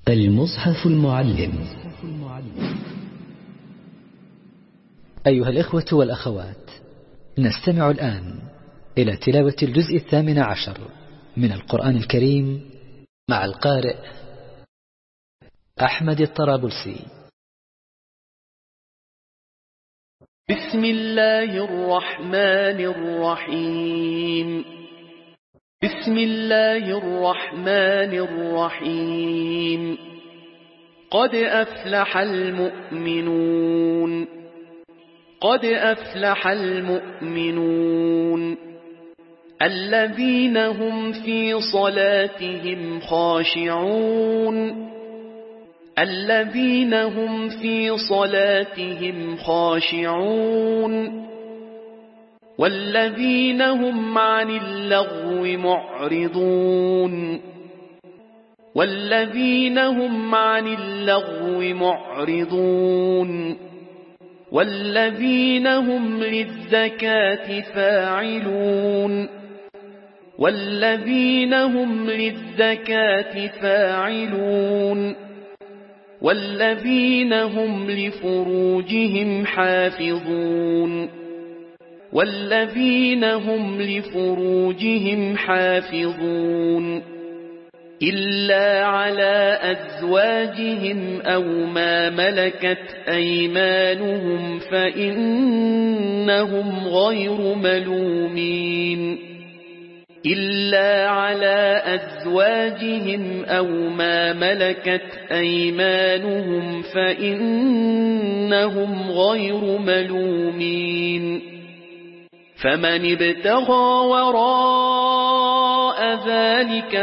المصحف المعلم. أيها الإخوة والأخوات، نستمع الآن إلى تلاوة الجزء 18 من القرآن الكريم مع القارئ أحمد الطرابلسي. بسم الله الرحمن الرحيم. بسم الله الرحمن الرحيم. قد أفلح المؤمنون. قد أفلح المؤمنون الذين هم في صلاتهم خاشعون. الذين هم في صلاتهم خاشعون والذين هم عن اللغو معرضون. والذين هم عن اللغو معرضون والذين هم للزكاة فاعلون. والذين هم للزكاة فاعلون والذين هم لفروجهم حافظون. والذين هم لفروجهم حافظون إلا على أزواجهم أو ما ملكت أيمانهم فإنهم غير ملومين. إلا على أزواجهم أو ما ملكت أيمانهم فإنهم غير ملومين. فمن ابتغى وراء ذلك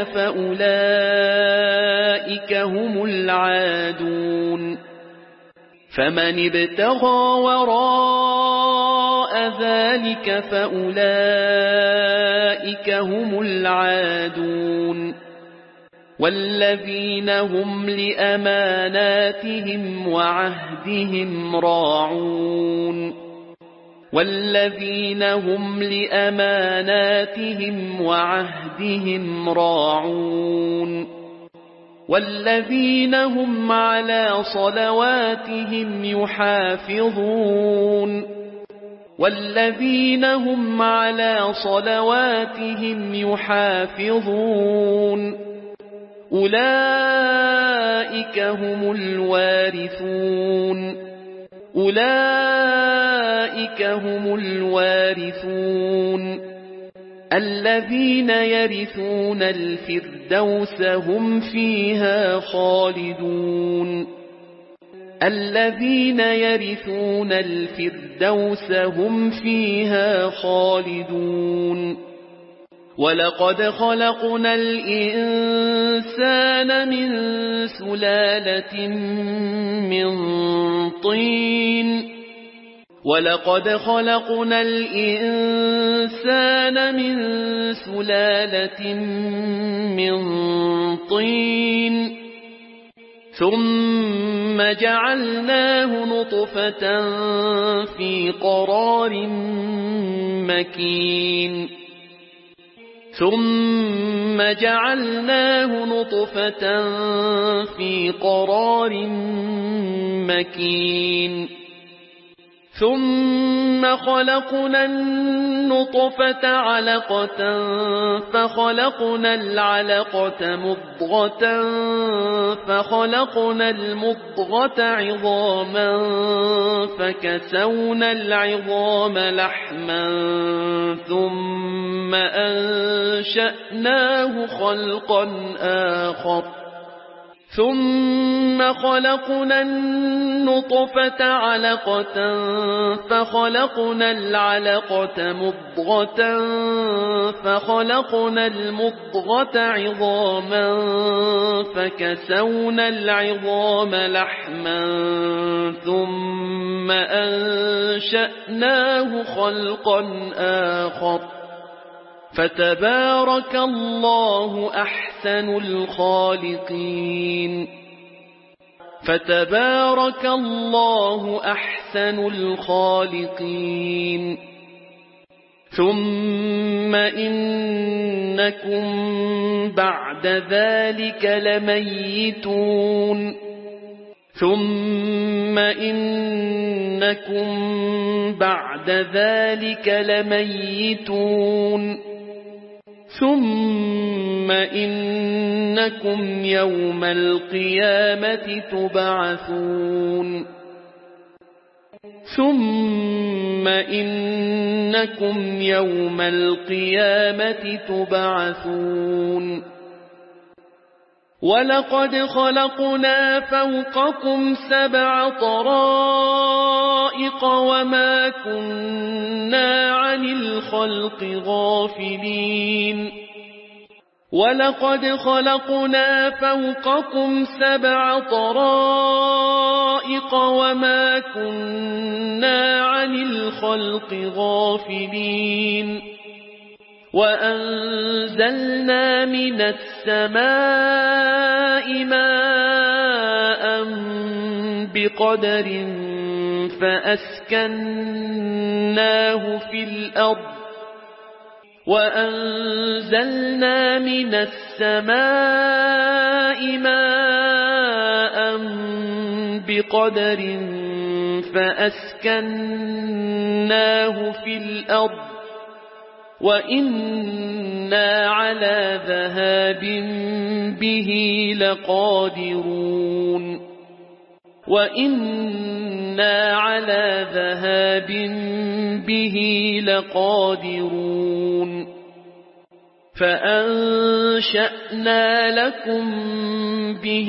فأولئك هم العادون. فمن ابتغى وراء ذلك فأولئك هم العادون. والذين هم لأماناتهم وعهدهم راعون. والذين هم لأماناتهم وعهدهم راعون. والذين هم على صلواتهم يحافظون. والذين هم على صلواتهم يحافظون أولئك هم الوارثون. أولئك هم الوارثون الذين يرثون الفردوس هم فيها خالدون. الذين يرثون الفردوس هم فيها خالدون. ولقد خلقنا الإنسان من سلالة من طين. ولقد خلقنا الإنسان من سلالة من طين ثم جعلناه نطفة في قرار مكين. ثم جعلناه نطفة في قرار مكين. ثم خلقنا النطفة علقة فخلقنا العلقة مضغة فخلقنا المضغة عظاما فكسونا العظام لحما ثم أنشأناه خلقا آخر. ثم خلقنا النطفة علقة فخلقنا العلقة مضغة فخلقنا المضغة عظاما فكسونا العظام لحما ثم أنشأناه خلقا آخر. فتبارك الله أحسن الخالقين. فتبارك الله أحسن الخالقين. ثم إنكم بعد ذلك لميتون ثم إنكم بعد ذلك لميتون ثم إنكم يوم القيامة تبعثون ثم إنكم يوم القيامة تبعثون ولقد خلقنا فوقكم 7 طرائق وما كنا عن الخلق غافلين ولقد خلقنا فوقكم 7 طرائق وما كنا عن الخلق غافلين وأنزلنا من السماء ماء بقدر فأسكناه في الأرض وأنزلنا من السماء ماء بقدر فأسكناه في الأرض وإنا على ذهاب به لقادرون وإنا على ذهاب به لقادرون فأنشأنا لكم به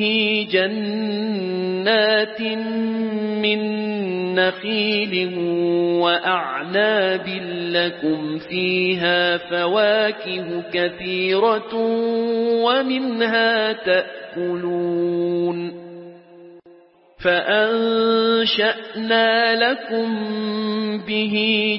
جنات من نخيل وأعناب لكم فيها فواكه كثيرة ومنها تأكلون فأنشأنا لكم به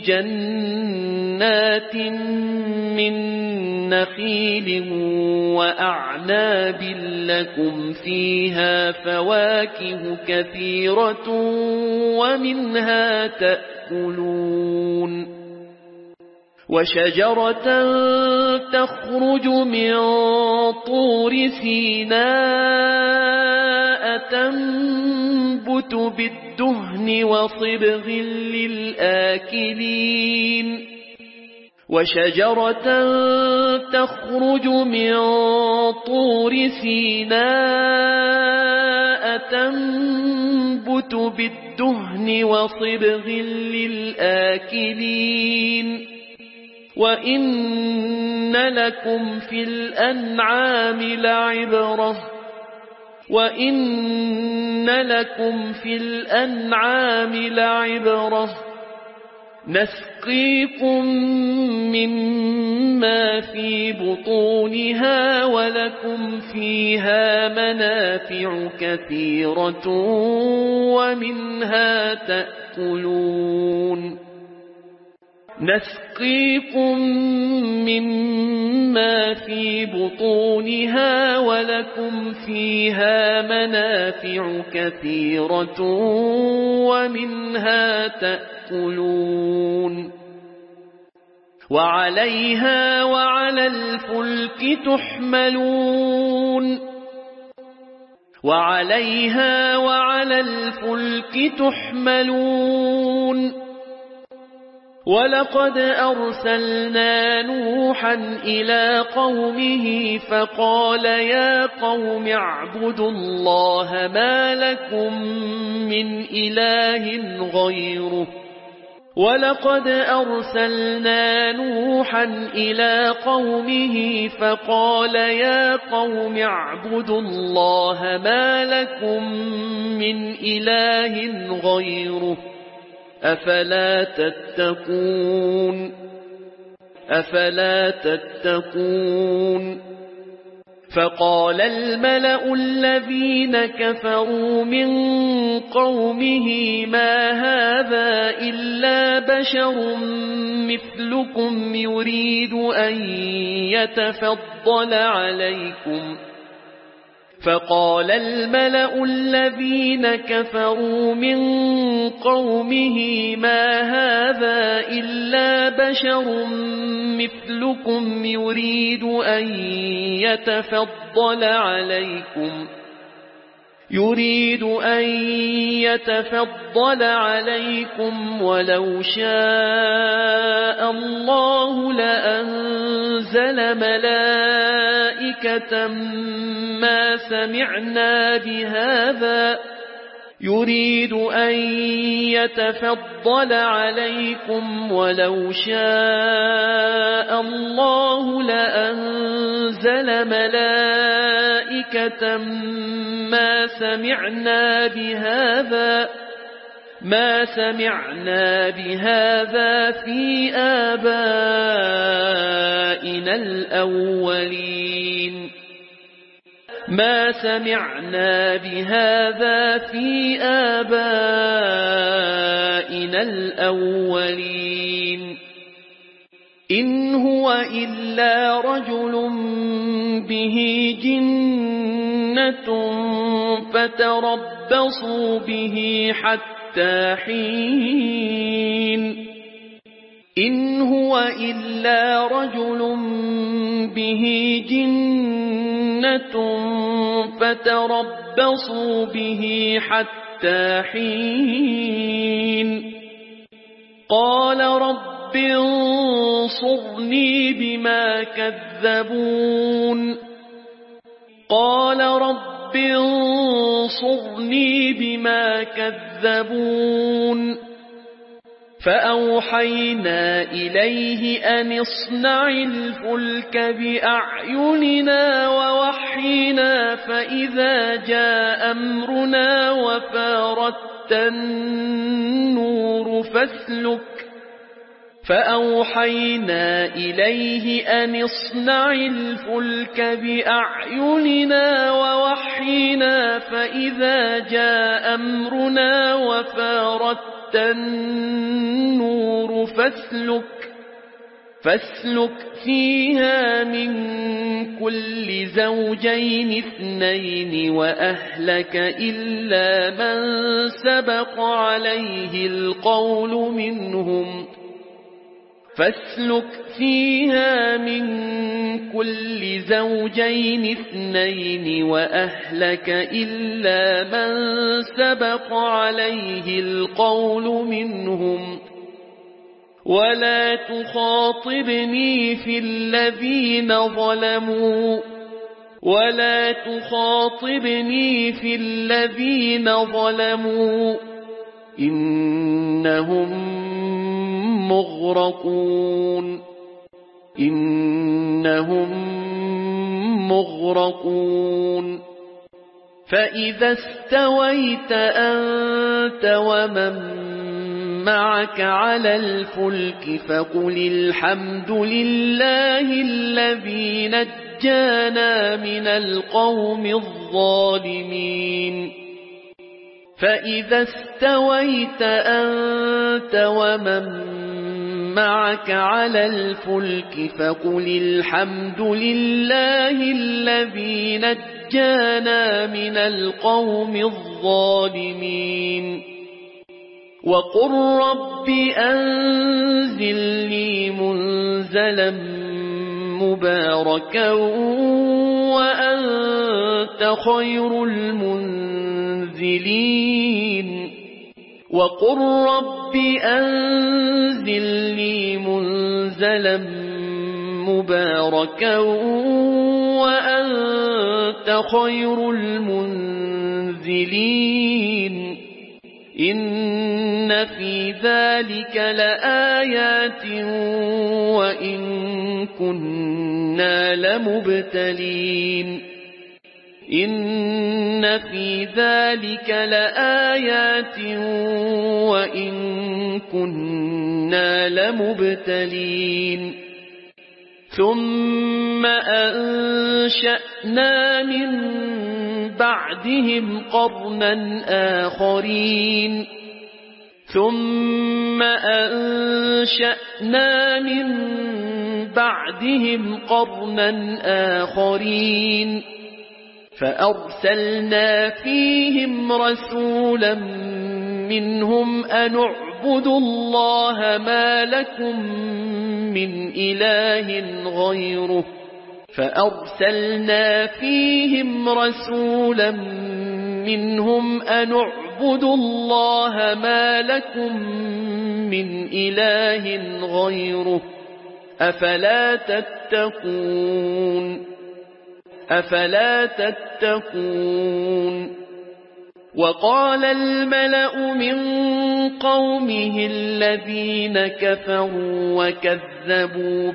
جنات من نخيل وأعناب لكم فيها فواكه كثيرة ومنها تأكلون وشجرة تخرج من طور سيناء تنبت بالدهن وصبغ للآكلين وشجرة تخرج من طور سيناء تنبت بالدهن وصبغ للآكلين وإن لكم في الأنعام لعبرة وإن لكم في الأنعام لعبرة نسقيكم مما في بطونها ولكم فيها منافع كثيرة ومنها تأكلون نسقيكم مما في بطونها ولكم فيها منافع كثيرة ومنها تأكلون وعليها وعلى الفلك تحملون وعليها وعلى الفلك تحملون ولقد أرسلنا نوحا إلى قومه فقال يا قوم اعبدوا الله ما لكم من إله غيره ولقد أرسلنا نوحا إلى قومه فقال يا قوم اعبدوا الله ما لكم من إله غيره أفلا تتقون فقال الملأ الذين كفروا من قومه ما هذا إلا بشر مثلكم يريد أن يتفضل عليكم فقال الملأ الذين كفروا من قومه ما هذا إلا بشر مثلكم يريد أن يتفضل عليكم ولو شاء الله لأنزل ملائكة ما سمعنا بهذا يريد أن يتفضل عليكم ولو شاء الله لأنزل ملائكة ما سمعنا بهذا في آبائنا الأولين إن هو إلا رجل به جنة فتربصوا به حتى حين إن هو إلا رجل به جنة فتربصوا به حتى حين قال رب انصرني بما كذبون فأوحينا إليه أن اصنع الفلك بأعيننا ووحينا فإذا جاء أمرنا وفارت النور فاسلك فيها من كل زوجين اثنين وأهلك إلا من سبق عليه القول منهم ولا تخاطبني في الذين ظلموا إنهم مغرقون فإذا استويت أنت ومن معك على الفلك فقل الحمد لله الذي نجانا من القوم الظالمين فإذا استويت أنت ومن معك على الفلك فقل الحمد لله الذي نجانا من القوم الظالمين وقل رب أنزلني منزلا مباركا وأنت خير المنزلين وقل رب أنزلني منزلا مباركا وأنت خير المنزلين إن في ذلك لآيات وإن كنا لمبتلين إن في ذلك لآيات وإن كنا لمبتلين ثم أنشأنا من بعدهم قرنا آخرين ثم أنشأنا من بعدهم قرنا آخرين فأرسلنا فيهم رسولا منهم أن اعبدوا الله ما لكم من إله غيره فأرسلنا فيهم رسولا منهم أن اعبدوا الله ما لكم من إله غيره أفلا تتقون وقال الملأ من قومه الذين كفروا وكذبوا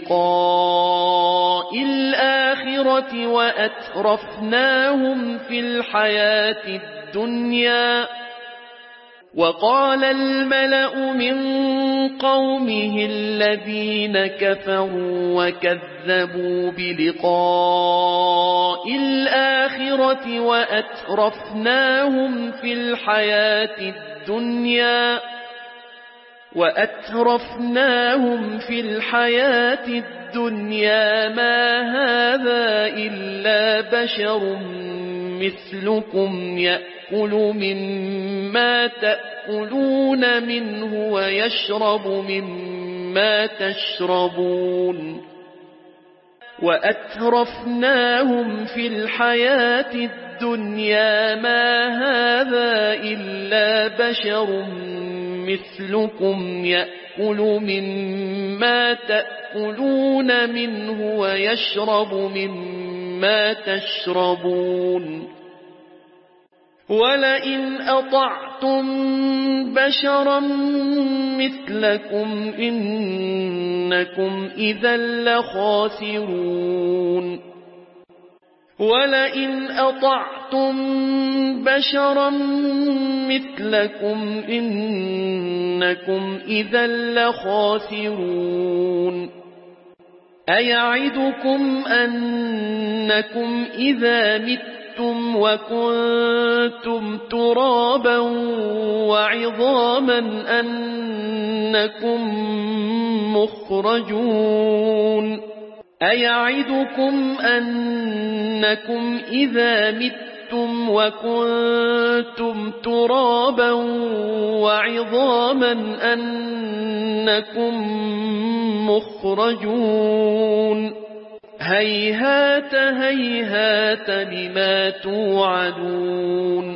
بلقاء الآخرة وأترفناهم في الحياة الدنيا وقال الملأ من قومه الذين كفروا وكذبوا بلقاء الآخرة وأترفناهم في الحياة الدنيا ما هذا إلا بشر مثلكم يأكل مما تأكلون منه ويشرب مما تشربون وأترفناهم في الحياة الدنيا ما هذا إلا بشر مثلكم يأكل مما تأكلون منه ويشرب مما تشربون ولئن أطعتم بشرا مثلكم إنكم إذا لخاسرون ولئن أطعتم بشرا مثلكم إنكم إذا لخاسرون أيعدكم أنكم إذا متم وكنتم ترابا وعظاما أنكم مخرجون أيعدكم أنكم إذا متم وكنتم ترابا وعظاما أنكم مخرجون هيهات هيهات لما توعدون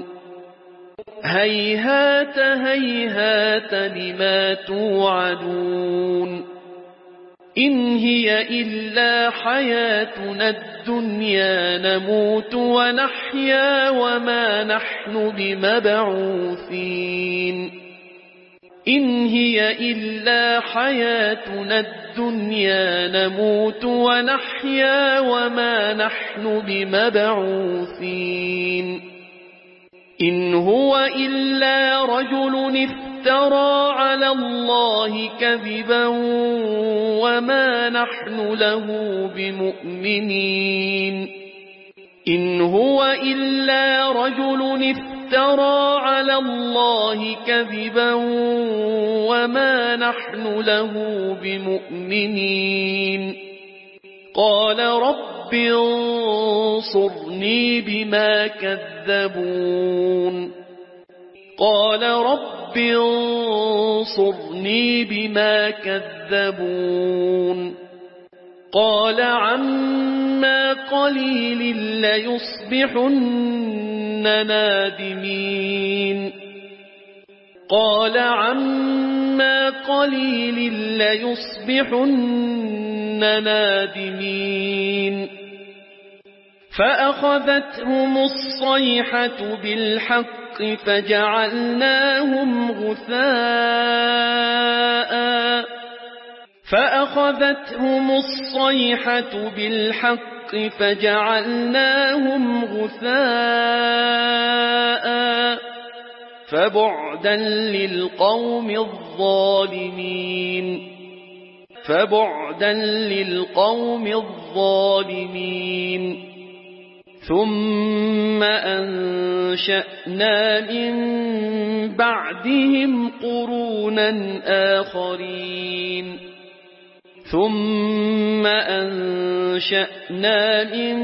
هيهات هيهات لما توعدون إن هي إلا حياتنا الدنيا نموت ونحيا وما نحن بمبعوثين إن هي إلا حياتنا الدنيا نموت ونحيا وما نحن بمبعوثين إن هو إلا رجل افترى على الله كذبا وما نحن له بمؤمنين إن هو إلا رجل افترى على الله كذبا وما نحن له بمؤمنين قال رب انصرني بما كذبون قال رب انصرني بما كذبون قال عما قليل ليصبحن نادمين قال عما قليل ليصبحن نادمين فأخذتهم الصيحة بالحق فجعلناهم غثاء فأخذتهم الصيحة بالحق فجعلناهم غثاء فبعدا للقوم الظالمين فبعدا للقوم الظالمين ثم أنشأنا من بعدهم قرونا آخرين ثم أنشأنا من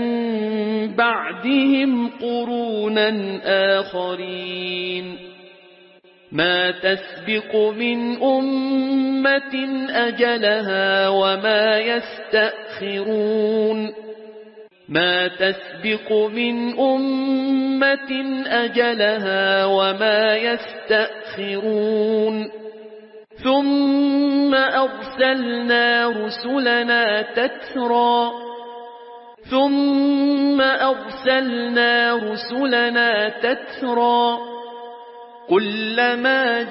بعدهم قرونا آخرين ما تسبق من أمة أجلها وما يستأخرون ما تسبق من أمة أجلها وما يستأخرون ثم أرسلنا رسلنا تترى كلما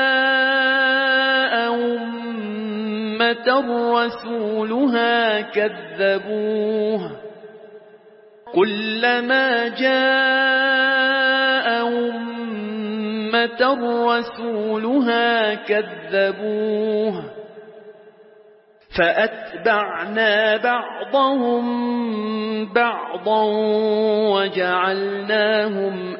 جاء أمة رسولها كذبوه فأتبعنا بعضهم بعضا وجعلناهم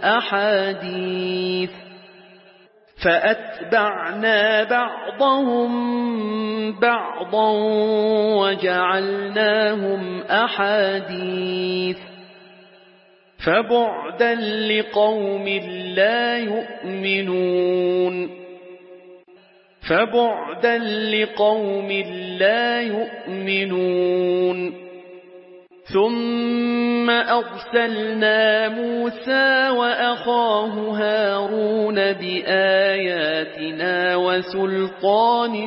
أحاديث فبعدا لقوم لا يؤمنون ثم أرسلنا موسى وأخاه هارون بآياتنا وسلطان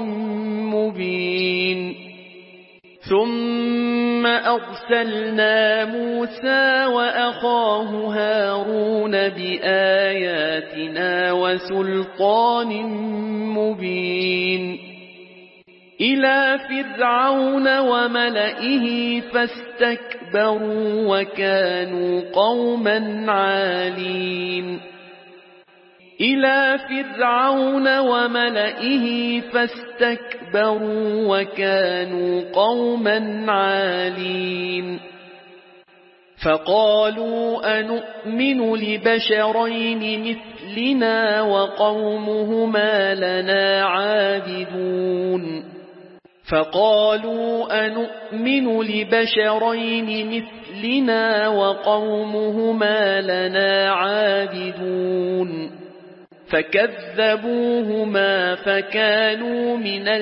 مبين إلى فرعون وملئه فاستكبروا وكانوا قوما عالين فقالوا أنؤمن لبشرين مثلنا وقومهما لنا عابدون فكذبوهما فكانوا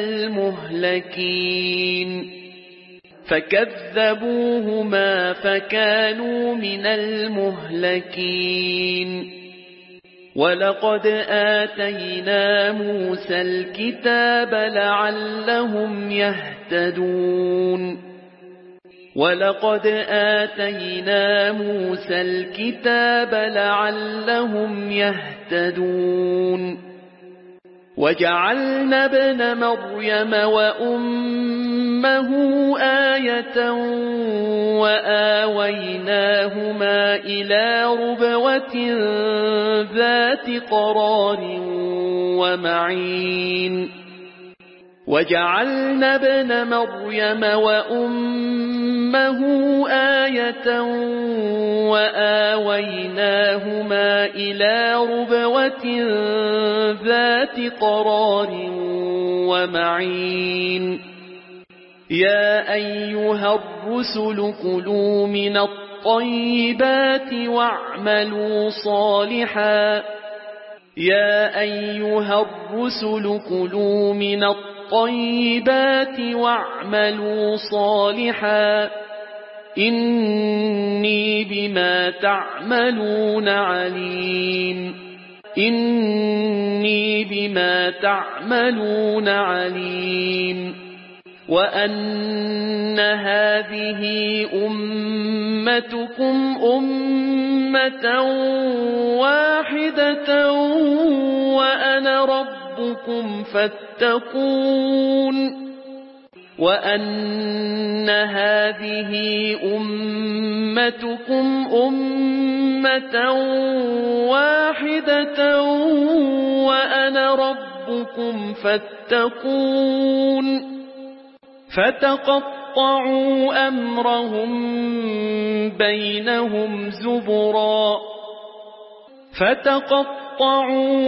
من المهلكين ولقد آتينا موسى الكتاب لعلهم يهتدون وجعلنا ابن مريم وأمه آية وآويناهما إلى ربوة ذات قرار ومعين يا أيها الرسل كلوا من الطيبات واعملوا صالحا إني بما تعملون عليم وأن هذه أمتكم أمة واحدة وأنا ربكم فاتقون فتقطعوا أمرهم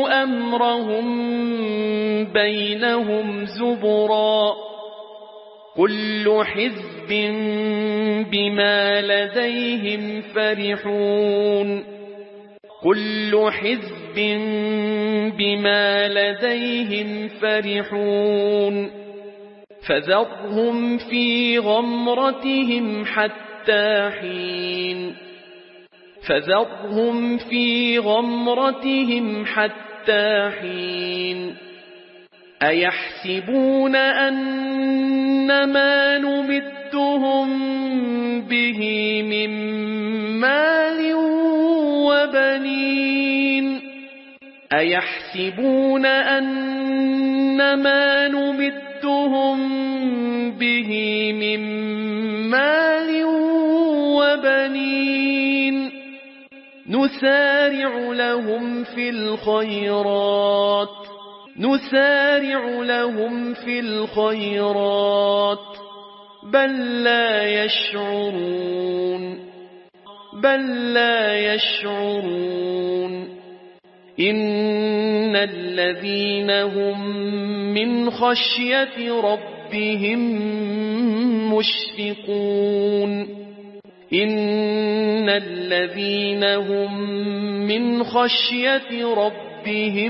بينهم زبرا كل حزب بما لديهم فرحون كل حزب بما لديهم فرحون فذرهم في غمرتهم حتى حين فذرهم في غمرتهم حتى حين أيحسبون أنما نمدهم به من مال وبنين أيحسبون أنما نمدهم به من مال وبنين نسارع لهم في الخيرات بل لا يشعرون إن الذين هم من خشية ربهم مشفقون إن الذين هم من خشية ربهم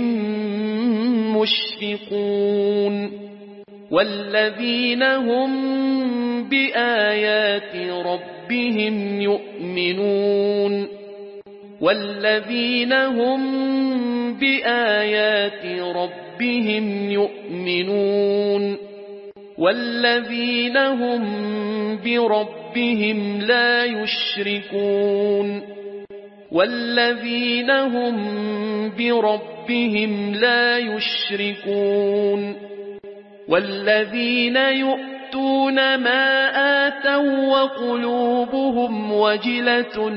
مشفقون والذين هم بآيات ربهم يؤمنون والذين هم بآيات ربهم يؤمنون والذين هم بربهم لا يشركون والذين هم بربهم لا يشركون والذين يؤتون ما آتوا وقلوبهم وجلة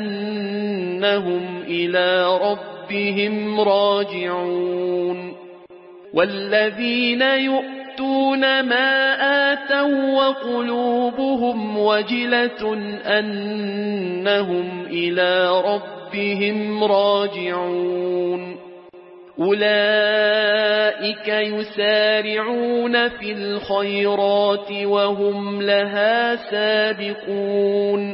أنهم إلى ربهم راجعون والذين يؤتون ما آتوا وقلوبهم وجلة أنهم إلى ربهم راجعون أولئك يسارعون في الخيرات وهم لها سابقون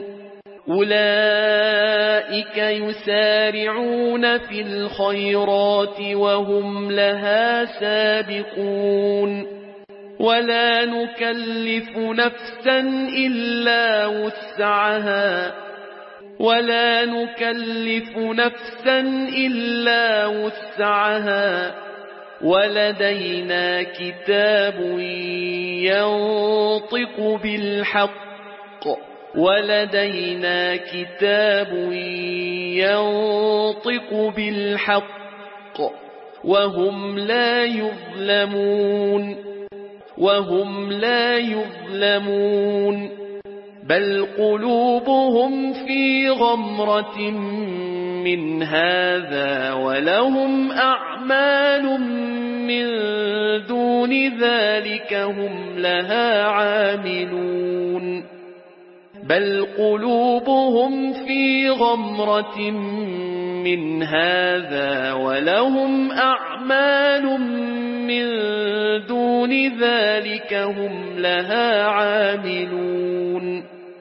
أولئك يسارعون في الخيرات وهم لها سابقون ولا نكلف نفسا إلا وسعها ولدينا كتاب ينطق بالحق وهم لا يظلمون بل قلوبهم في غمرة من هذا ولهم أعمال من دون ذلك هم لها عاملون بل قلوبهم في غمرة من هذا ولهم أعمال من دون ذلك هم لها عاملون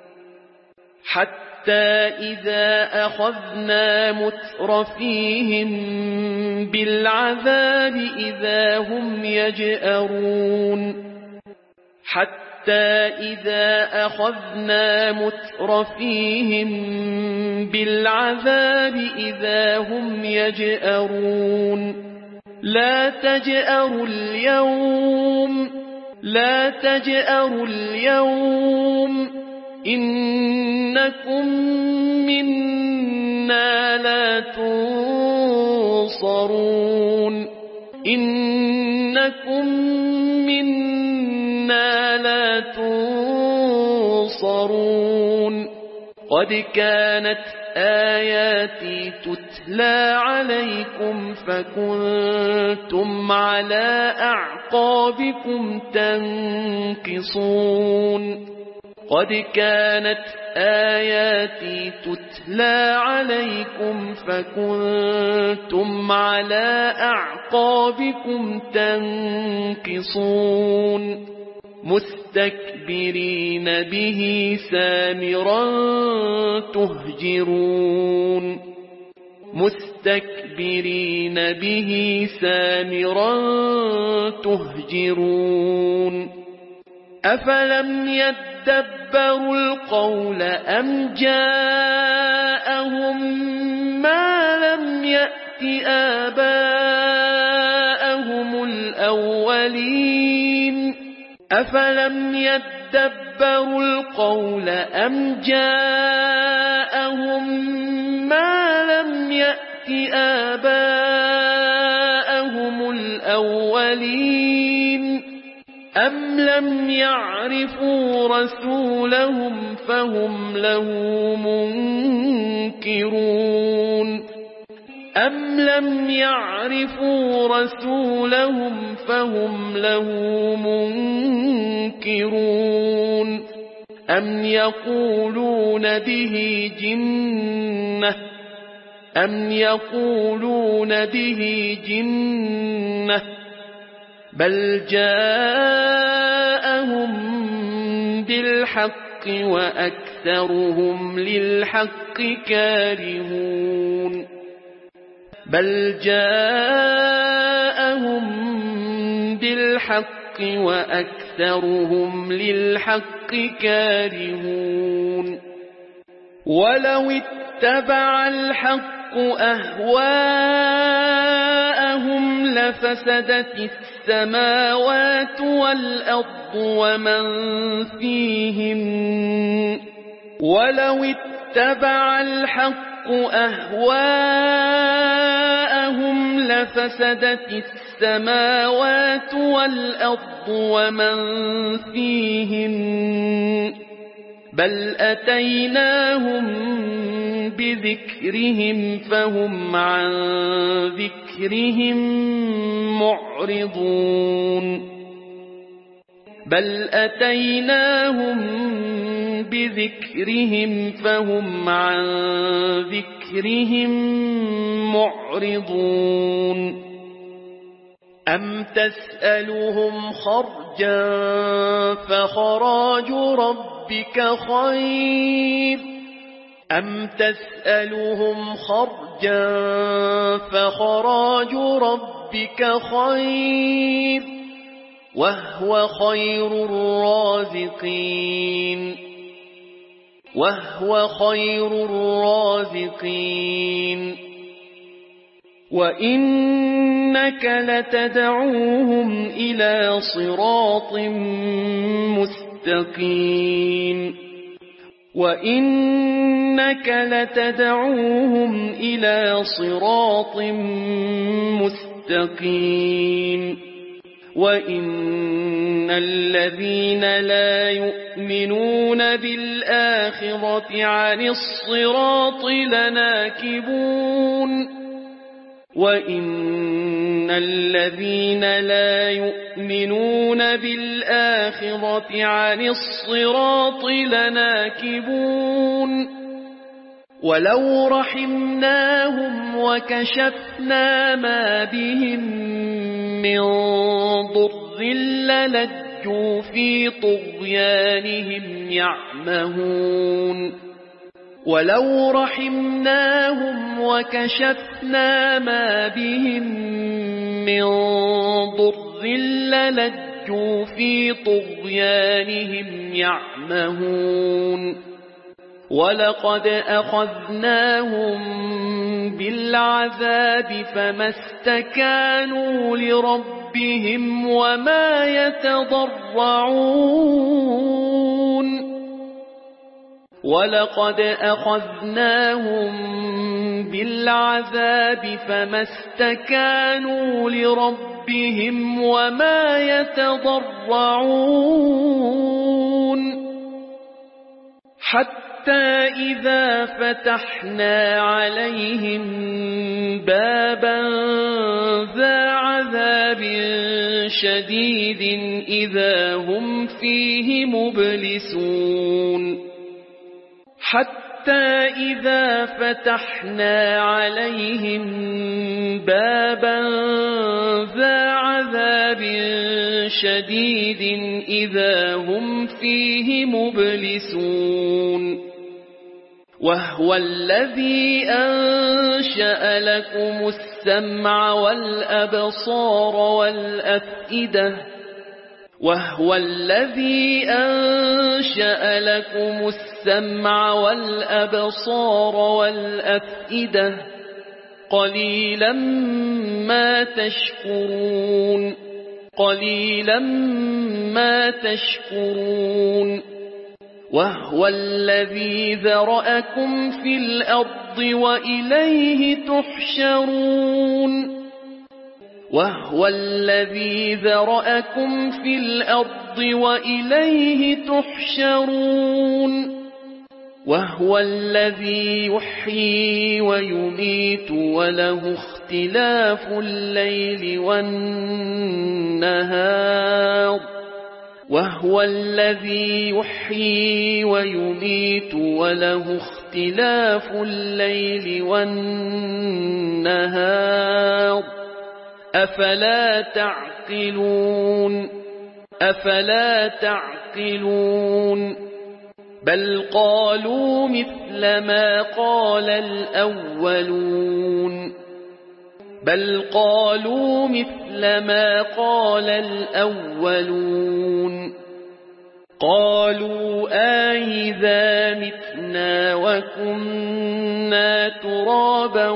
حتى إذا أخذنا مترفيهم بالعذاب إذا هم يجأرون حتى إذا أخذنا مترفيهم بالعذاب إذا هم يجأرون لا تجأروا اليوم إنكم منا لا تنصرون قد كانت آياتي تتلى عليكم فكنتم على أعقابكم تنكصون قد كانت آياتي تتلى عليكم فكنتم على أعقابكم تنكصون مستكبرين به سامرا تهجرون مستكبرين به سامرا تهجرون أفلم يدبروا القول أم جاءهم ما لم يأت آباءهم الأولين أفلم يدبروا القول أم جاءهم ما لم يأت آباءهم الأولين أم لم يعرفوا رسولهم فهم له منكرون أم لم يعرفوا رسولهم فهم له منكرون أم يقولون به جنة بل جاءهم بالحق وأكثرهم للحق كارهون بل جاءهم بالحق وأكثرهم للحق كارهون ولو اتبع الحق أهواءهم لفسدت السماوات والأرض ومن فيهن ولو اتبع الحق أهواءهم لفسدت السماوات والأرض ومن فيهن بل أتيناهم بذكرهم فهم عن ذكرهم معرضون بل أتيناهم بذكرهم فهم عن ذكرهم معرضون أم تسألهم خرجا فخراج ربك خير أم تسألهم خرجا فخراج ربك خير وهو خير الرازقين وإنك لتدعوهم إلى صراط مستقيم وإنك لتدعوهم إلى صراط مستقيم وإن الذين لا يؤمنون بالآخرة عن الصراط لناكبون وإن الذين لا يؤمنون بالآخرة عن الصراط لناكبون ولو رحمناهم وكشفنا ما بهم من ضر للجوا في طغيانهم يعمهون ولو رحمناهم وكشفنا ما بهم من ضر للجوا في طغيانهم يعمهون ولقد أخذناهم بالعذاب فما استكانوا لربهم وما يتضرعون ولقد أخذناهم بالعذاب فما استكانوا لربهم وما يتضرعون حتى إذا فتحنا عليهم بابا ذا عذاب شديد إذا هم فيه مبلسون حتى إذا فتحنا عليهم بابا ذا عذاب شديد إذا هم فيه مبلسون وهو الذي أنشأ لكم السمع والأبصار والأفئدة وهو الذي أنشأ لكم السمع والأبصار والأفئدة قليلا ما تشكرون قليلا ما تشكرون وهو الذي ذرأكم في الأرض وإليه تحشرون وهو الذي ذرأكم في الأرض وإليه تحشرون وهو الذي يحيي ويميت وله اختلاف الليل والنهار وهو الذي يحيي ويميت وله اختلاف الليل والنهار أفلا تعقلون أفلا تعقلون بل قالوا مثل ما قال الأولون بل قالوا مثل ما قال الأولون قالوا أإذا متنا وكنا ترابا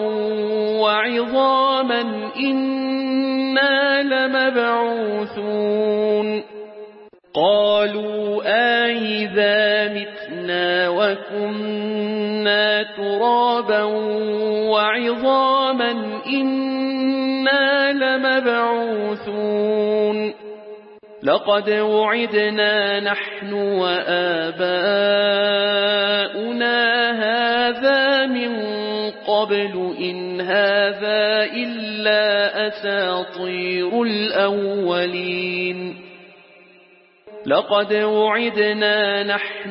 وعظاما إنا لمبعوثون قالوا أإذا متنا وكنا ترابا وعظاما إنا لمبعوثون لقد وعدنا نحن وآباؤنا هذا من قبل إن هذا إلا أساطير الأولين لقد وعدنا نحن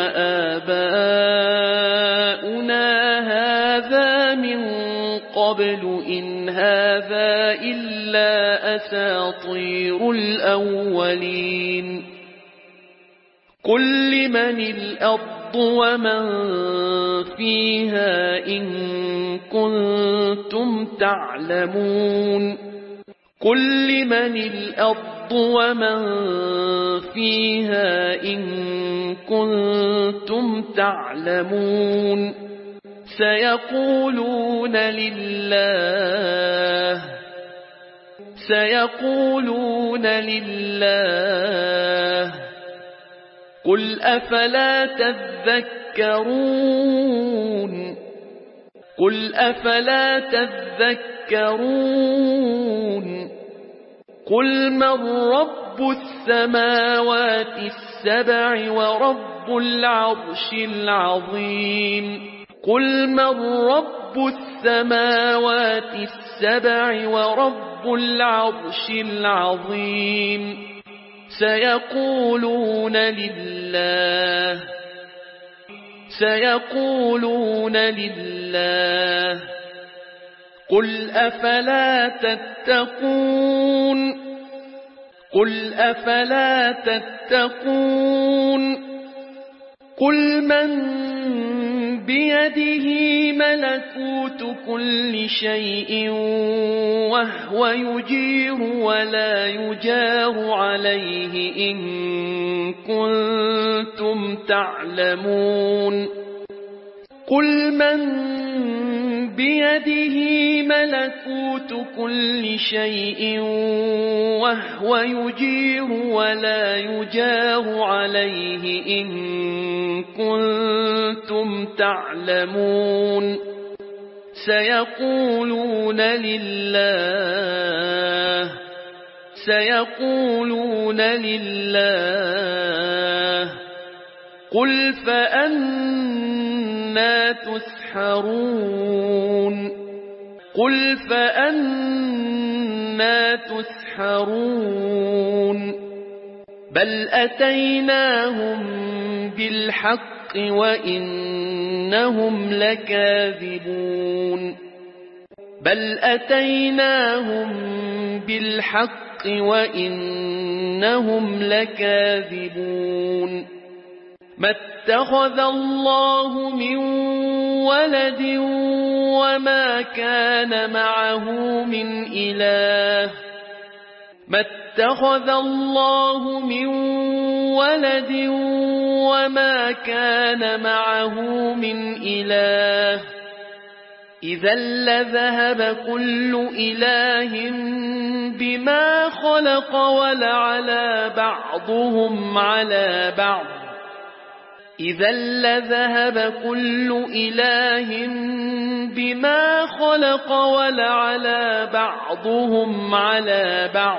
وآباؤنا هذا من قبل إن هذا إلا أساطير الأولين قل لمن الأرض ومن فيها إن كنتم تعلمون قل لمن الأرض ومن فيها إن كنتم تعلمون سيقولون لله سيقولون لله قل أفلا تذكرون قل أفلا تذكرون قل من رب السماوات السبع ورب العرش العظيم قل من رب السماوات السبع ورب العرش العظيم سيقولون لله سيقولون لله قل أفلا تتقون قل أفلا تتقون قل من بيده ملكوت كل شيء وهو يجير ولا يجار عليه إن كنتم تعلمون قل من بيده ملكوت كل شيء وهو يجير ولا يجار عليه إن كنتم تعلمون سيقولون لله سيقولون لله قل فأنا تسحرون قل فأنا تسحرون بل أتيناهم بالحق وإنهم لكاذبون بل أتيناهم بالحق وإنهم لكاذبون ما اتخذ الله من ولد وما كان معه من إله ما اتخذ الله من ولد وما كان معه من إله إذا لذهب كل إله بما خلق ولعلى بعضهم على بعض إذا لذهب كل إله بما خلق ولعلى بعضهم على بعض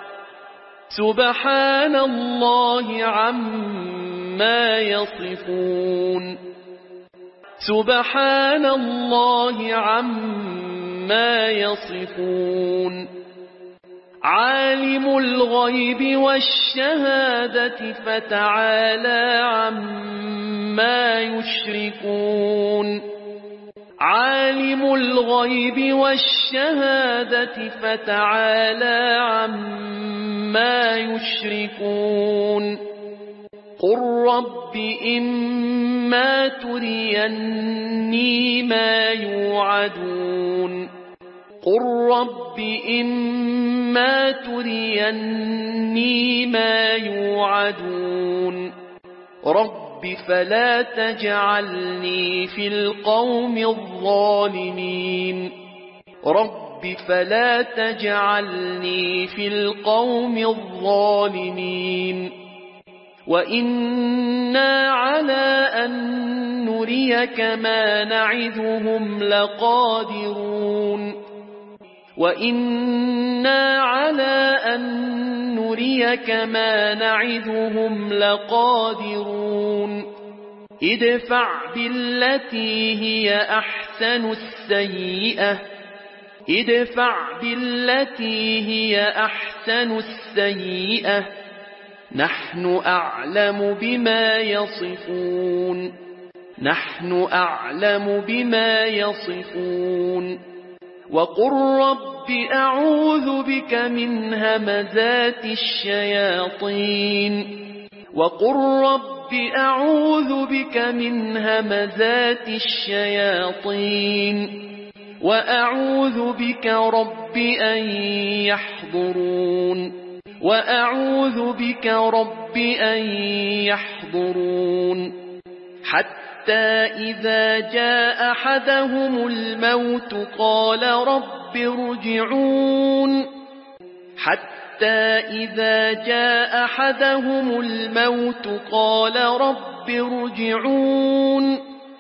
سبحان الله عما يصفون سبحان الله عما يصفون عالم الغيب والشهادة فتعالى عما يشركون عالم الغيب والشهادة فتعالى عما يشركون قل رب إما تريني ما يوعدون قل رب إما تريني ما يوعدون رب فلا تجعلني في القوم الظالمين رب فلا تجعلني في القوم الظالمين وإنا على أن نريك ما نعدهم لقادرون وإنا على أن نريك ما نعدهم لقادرون ادفع بالتي هي أحسن السيئة ادفع بالتي هي أحسن السيئة نحن أعلم بما يصفون نحن أعلم بما يصفون وقل رب أعوذ بك من همزات الشياطين وقل رب أعوذ بك من همزات الشياطين وأعوذ بك رب أن يحضرون وأعوذ بك رب أن يحضرون حتى إذا جاء أحدهم الموت قال رب ارجعون حتى إذا جاء أحدهم الموت قال رب ارجعون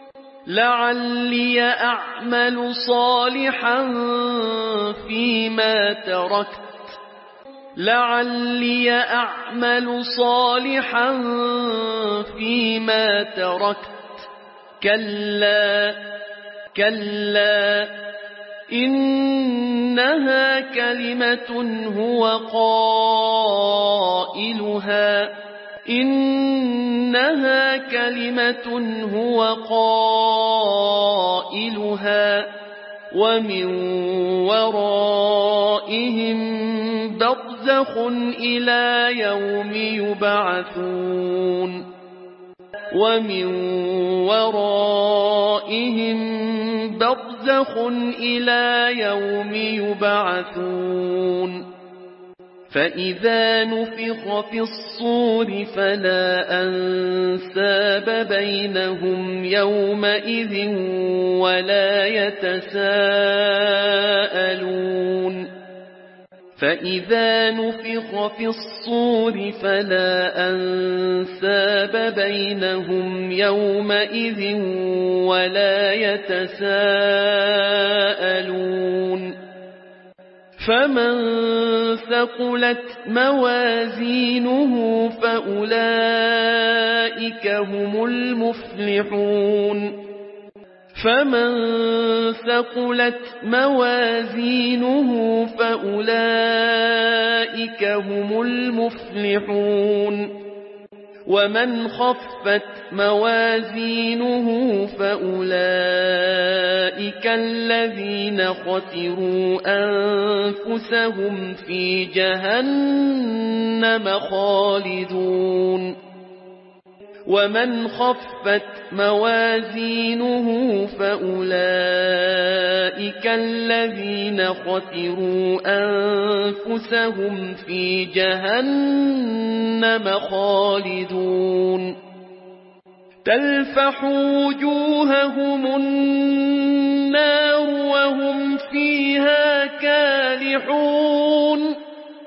لعلي أعمل صالحا فيما تركت لعلي أعمل صالحا فيما تركت كلا كلا إنها كلمة هو قائلها إنها كلمة هو قائلها ومن ورائهم برزخ إلى يوم يبعثون ومن ورائهم برزخ إلى يوم يبعثون فإذا نفخ في الصور فلا أنساب بينهم يومئذ ولا يتساءلون فإذا نفخ في الصور فلا أنساب بينهم يومئذ ولا يتساءلون فمن ثقلت موازينه فأولئك هم المفلحون فمن ثقلت موازينه فأولئك هم المفلحون ومن خفت موازينه فأولئك الذين خسروا أنفسهم في جهنم خالدون ومن خفت موازينه فأولئك الذين خسروا أنفسهم في جهنم خالدون تلفح وجوههم النار وهم فيها كالحون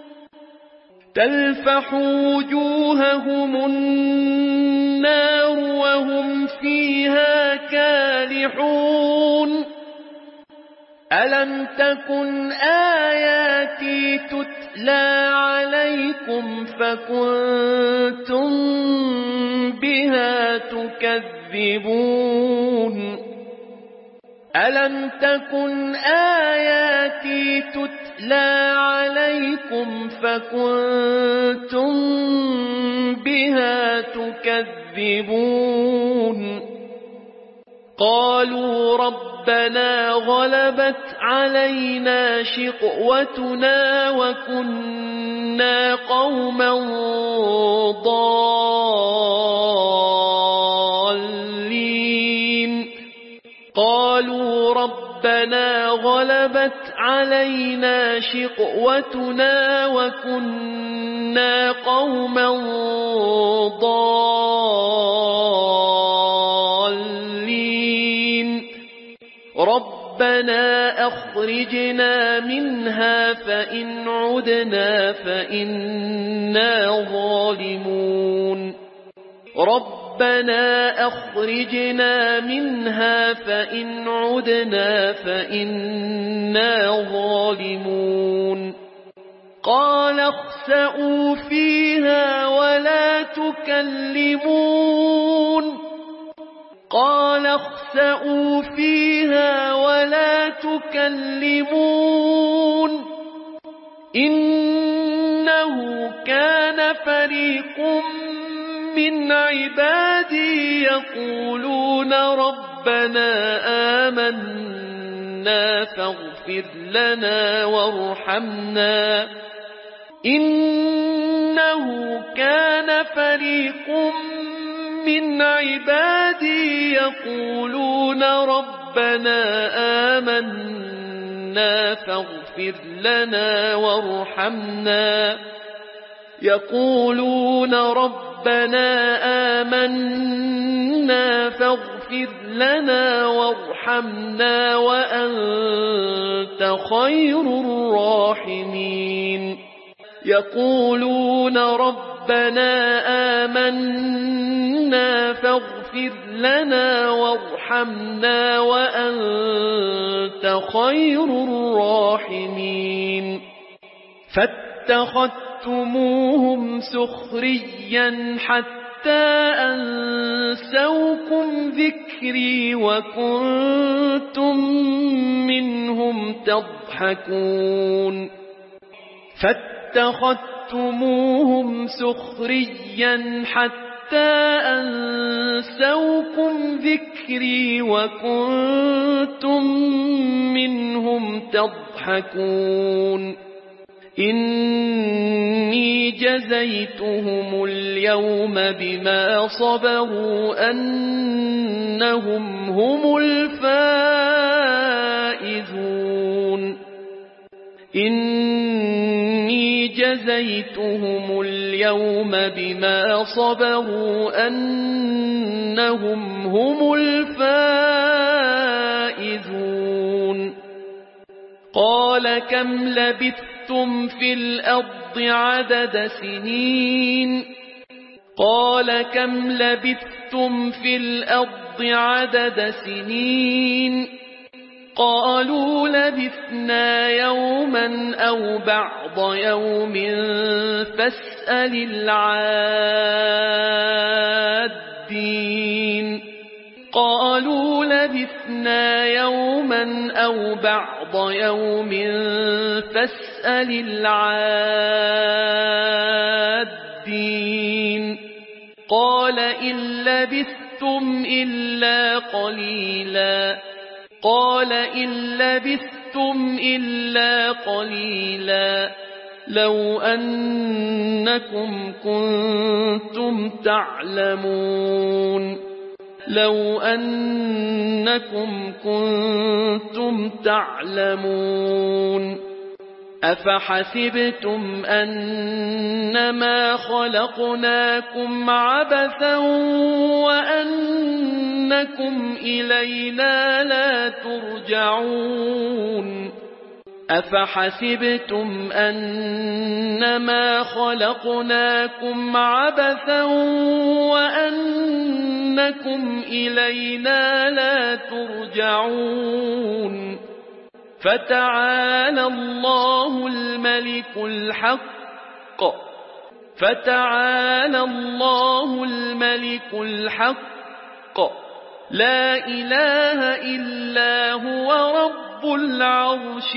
تلفح وجوههم النار وهم فيها كالحون ألم تكن آياتي تتلى عليكم فكنتم بها تكذبون ألم تكن آياتي تتلى عليكم فكنتم بها تكذبون قالوا ربنا غلبت علينا شقوتنا وكنا قوما ضالين قالوا ربنا غلبت علينا شقوتنا وكنا قوما ضالين ربنا أخرجنا منها فإن عدنا فإنا ظالمون ربنا أخرجنا منها فإن عدنا فإنا ظالمون قال اخسئوا فيها ولا تكلمون قال اخسئوا فيها ولا تكلمون إنه كان فريق من عبادي يقولون ربنا آمنا فاغفر لنا وارحمنا إنه كان فريق من عبادي يقولون ربنا آمنا فاغفر لنا وارحمنا يقولون ربنا آمنا فاغفر لنا وارحمنا وأنت خير الراحمين يقولون ربنا آمنا فاغفر لنا وارحمنا وأنت خير الراحمين فاتخذتموهم سخريا حتى أنسوكم ذكري وكنتم منهم تضحكون فاتخذتموهم سخريا حتى أنسوكم ذكري وكنتم منهم تضحكون إني جزيتهم اليوم بما صبروا أنهم هم الفائزون إني جزيتهم اليوم بما صبروا أنهم هم الفائزون قال كم لبثتم في الأرض عدد سنين قال كم لبثتم في الأرض عدد سنين قالوا لبثنا يوما أو بعض يوم فاسأل العادين قالوا لبثنا يوما أو بعض يوم فاسأل العادين قال إن لبثتم إلا قليلا قال إن لبثتم إلا قليلا لو أنكم كنتم تعلمون أفحسبتم أنما خلقناكم عبثا وأنكم إلينا لا ترجعون أفحسبتم أنما خلقناكم عبثا وأنكم إلينا لا ترجعون فتعالى الله الملك الحق لا إله إلا هو رب العرش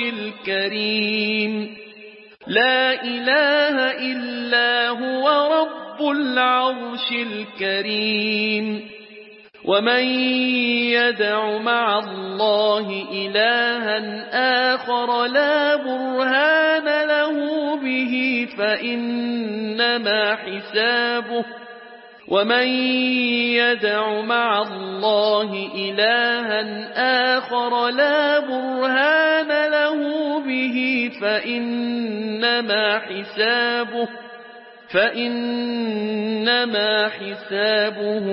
الكريم ومن يدع مع الله إلها آخر لا برهان له به فإنما حسابه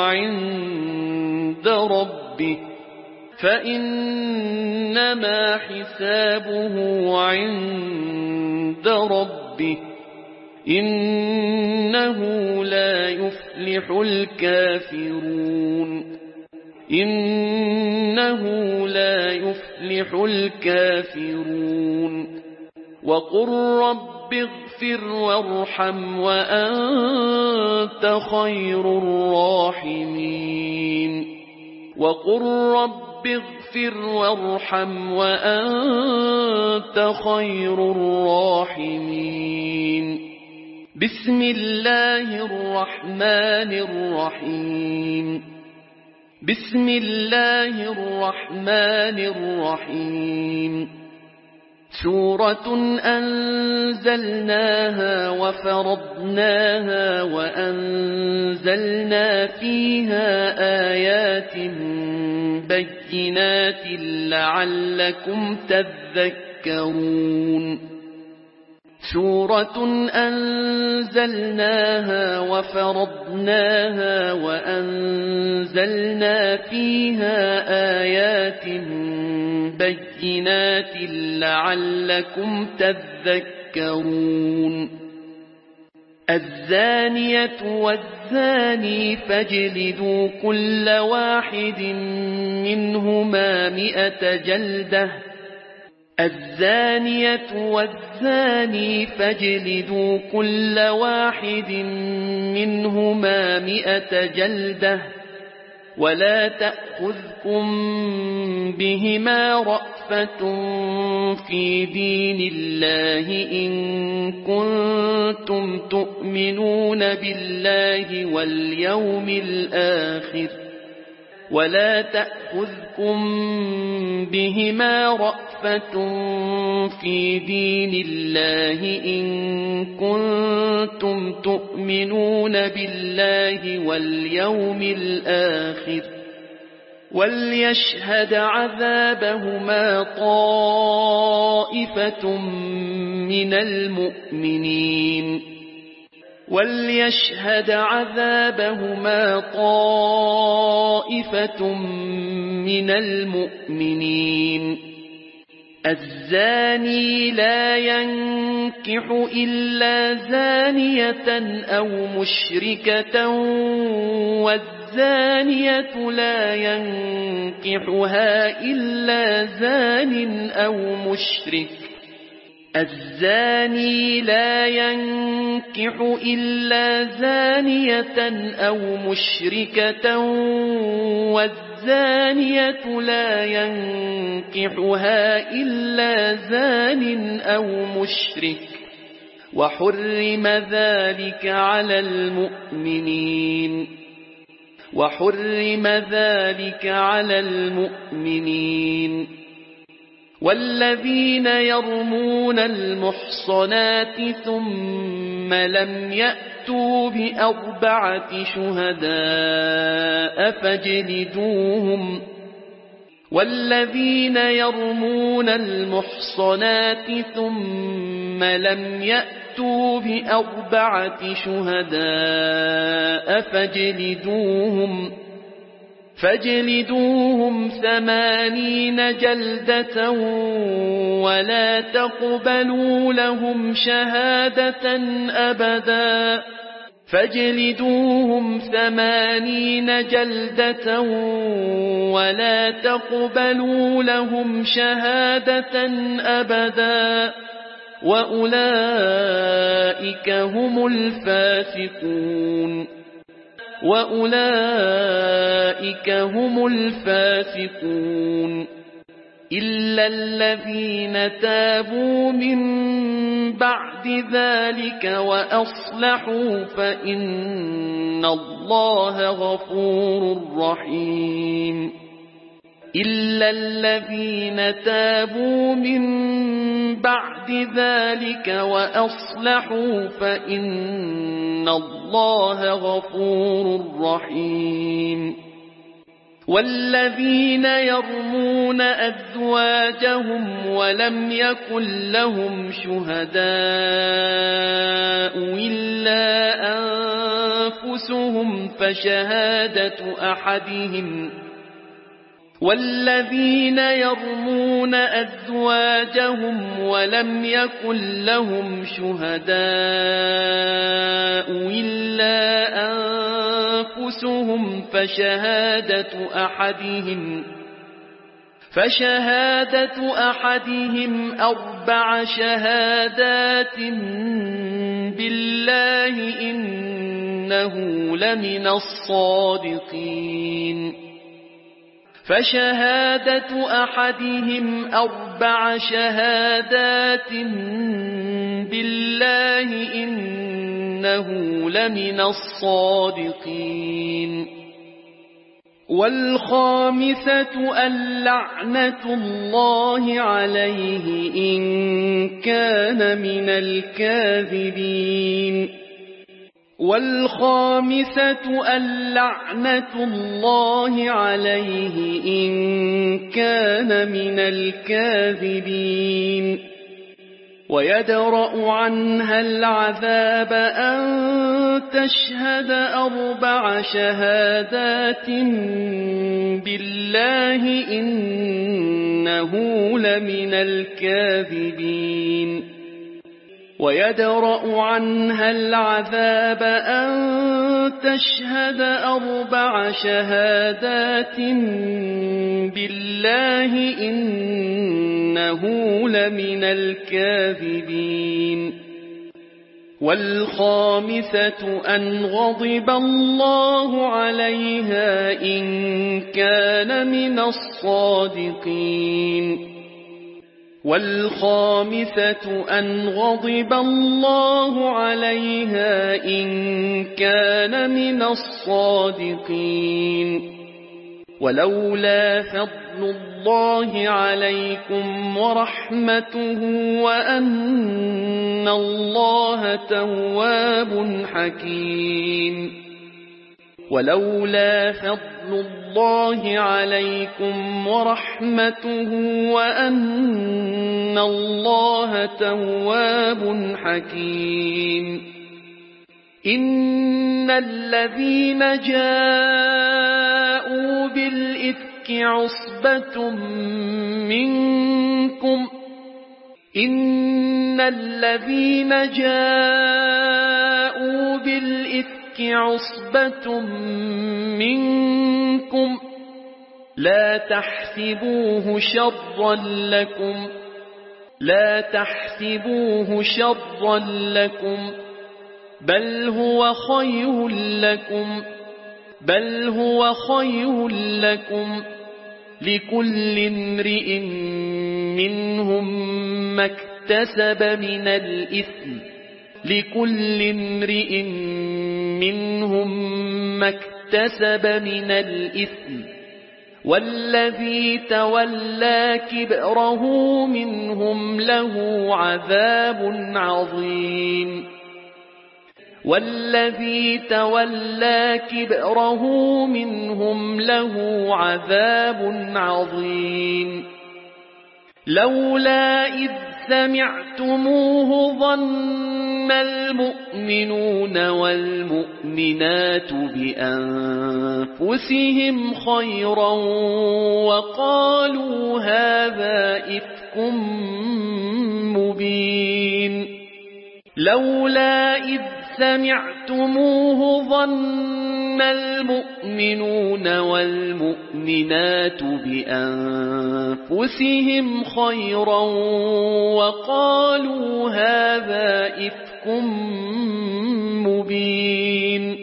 عند ربه إنه لا يفلح الكافرون وقل رب اغفر وارحم وأنت خير الراحمين بسم الله الرحمن الرحيم سورة أنزلناها وفرضناها وأنزلنا فيها آيات بينات لعلكم تذكرون الزانية والزاني فاجلدوا كل واحد منهما 100 جلدة ولا تأخذكم بهما رأفة في دين الله إن كنتم تؤمنون بالله واليوم الآخر وليشهد عذابهما طائفة من المؤمنين الزاني لا ينكح إلا زانية أو مشركة والزانية لا ينكحها إلا زان أو مشرك والزانية لا ينكحها إلا زان أو مشرك وحرم ذلك على المؤمنين والذين يرمون المحصنات ثم لم يأتوا بأربعة شهداء فاجلدوهم 80 جلدة ولا تقبلوا لهم شهادة أبدا وأولئك هم الفاسقون إلا الذين تابوا من بعد ذلك وأصلحوا فإن الله غفور رحيم والذين يرمون أزواجهم ولم يكن لهم شهداء إلا أنفسهم فشهادة أحدهم 4 شهادات بالله إنه لمن الصادقين والخامسة اللعنة الله عليه إن كان من الكاذبين ويدرأ عنها العذاب أن تشهد 4 شهادات بالله إنه لمن الكاذبين والخامسة أن غضب الله عليها إن كان من الصادقين ولولا فضل الله عليكم ورحمته وأن الله تواب حكيم إن الذين جاءوا بالإفك عصبة منكم لا تحسبوه شرا لكم بل هو خير لكم لكل امرئ منهم ما اكتسب من الإثم لكل امرئ منهم ما اكتسب من الإثم والذي تولى كبره منهم له عذاب عظيم والذي تولى كبره منهم له عذاب عظيم لولا إذ سمعتموه ظن المؤمنون والمؤمنات بأنفسهم خيرا وقالوا هذا إفك مبين لولا إذ سمعتموه ظن المؤمنون والمؤمنات بأنفسهم خيرا وقالوا هذا إفك مبين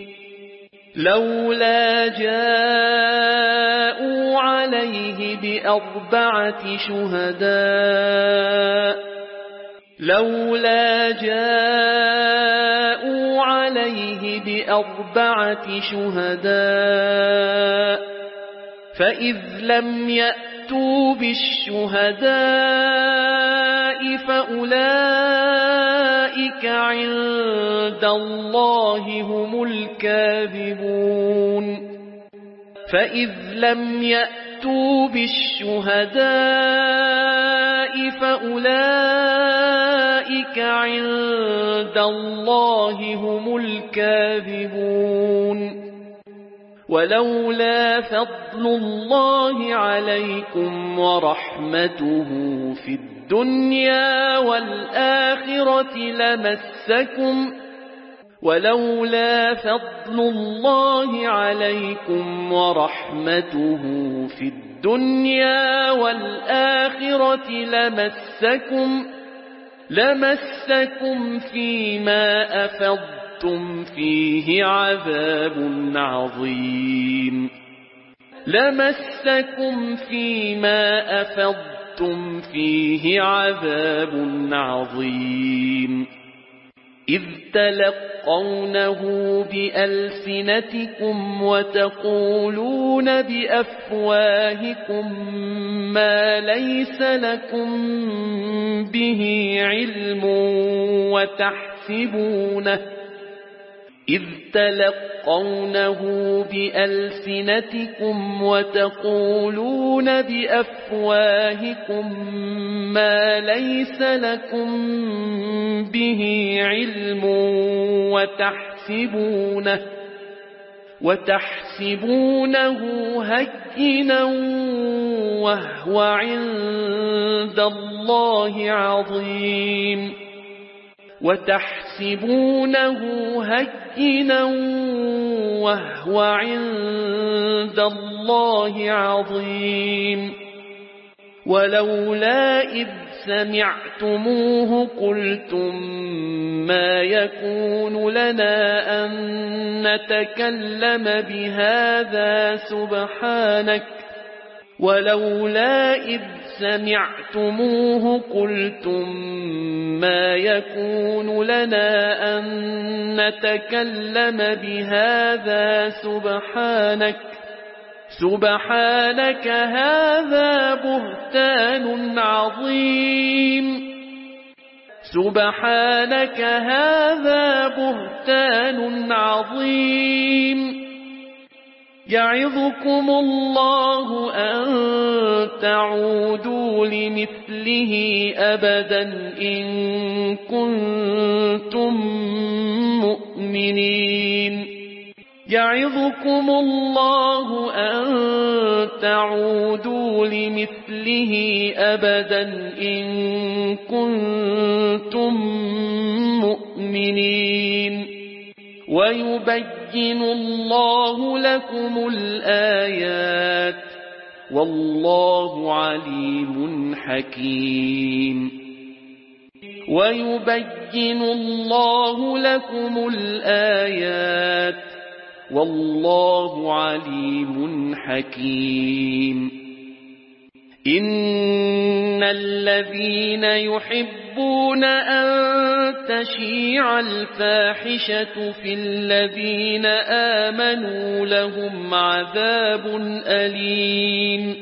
لولا جاءوا عليه بأربعة شهداء لولا جاءوا عليه بأربعة شهداء فإذ لم يأتوا بالشهداء فأولئك عند الله هم الكاذبون فإذ لم يأتوا بالشهداء فأولئك عند الله هم الكاذبون ولولا فضل الله عليكم ورحمته في الدنيا والآخرة ولولا فضل الله عليكم ورحمته في الدنيا والآخرة لمسكم فيما أفضتم فيه عذاب عظيم لمسكم فيما أفضتم فيه عذاب عظيم إذ تلقونه بألسنتكم وتقولون بأفواهكم ما ليس لكم به علم إذ تلقونه بألسنتكم وتقولون بأفواهكم ما ليس لكم به علم وتحسبونه هينا وهو عند الله عظيم وتحسبونه هينا وهو عند الله عظيم ولولا إذ سمعتموه قلتم ما يكون لنا أن نتكلم بهذا ولولا إذ سمعتموه قلتم ما يكون لنا أن نتكلم بهذا سبحانك هذا بهتان عظيم سبحانك هذا بهتان عظيم يعظكم الله أن تعودوا لمثله أبدا إن كنتم مؤمنين يعظكم الله أن تعودوا لمثله أبدا إن كنتم مؤمنين ويبين الله لكم الآيات والله عليم حكيم ويبين الله لكم الآيات والله عليم حكيم إن الذين يحبون أن تشيع الفاحشة في الذين آمنوا لهم عذاب أليم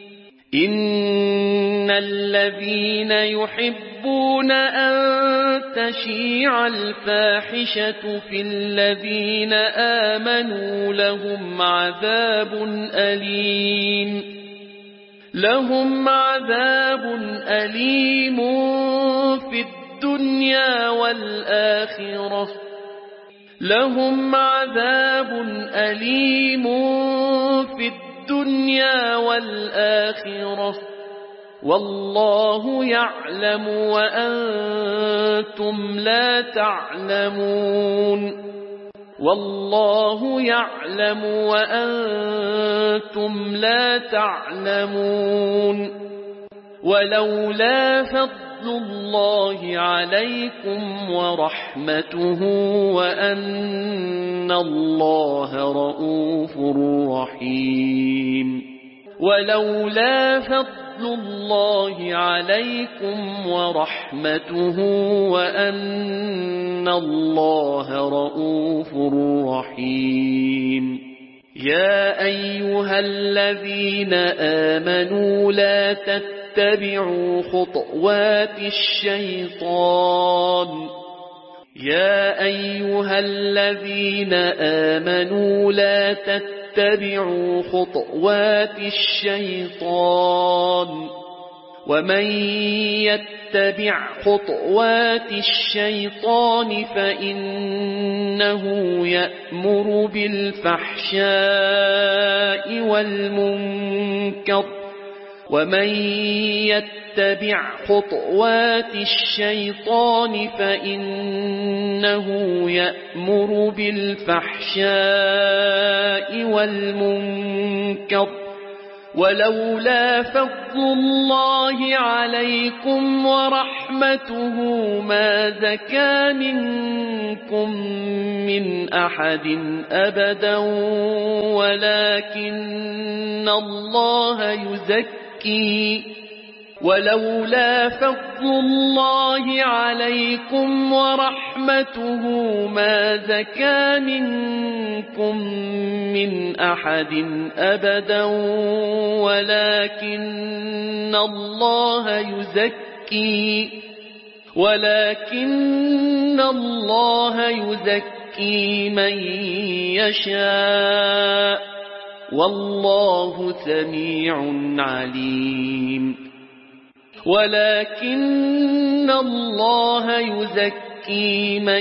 إن الذين يحبون أن تشيع الفاحشة في الذين آمنوا لهم عذاب أليم في الدنيا والآخرة والله يعلم وأنتم لا تعلمون ولولا فضل الله عليكم ورحمته وأن الله رؤوف رحيم ولولا فضل الله عليكم ورحمته وأن الله رؤوف رحيم يا أيها الذين آمنوا لا تتبعوا خطوات الشيطان ومن يتبع خطوات الشيطان فإنه يأمر بالفحشاء والمنكر ولولا فضل الله عليكم ورحمته ما زكى منكم من أحد أبدا ولكن الله يزكي ولولا فضل الله عليكم ورحمته ما زكى منكم من أحد أبدا ولكن الله يزكي من يشاء والله سميع عليم ولكن الله يزكي من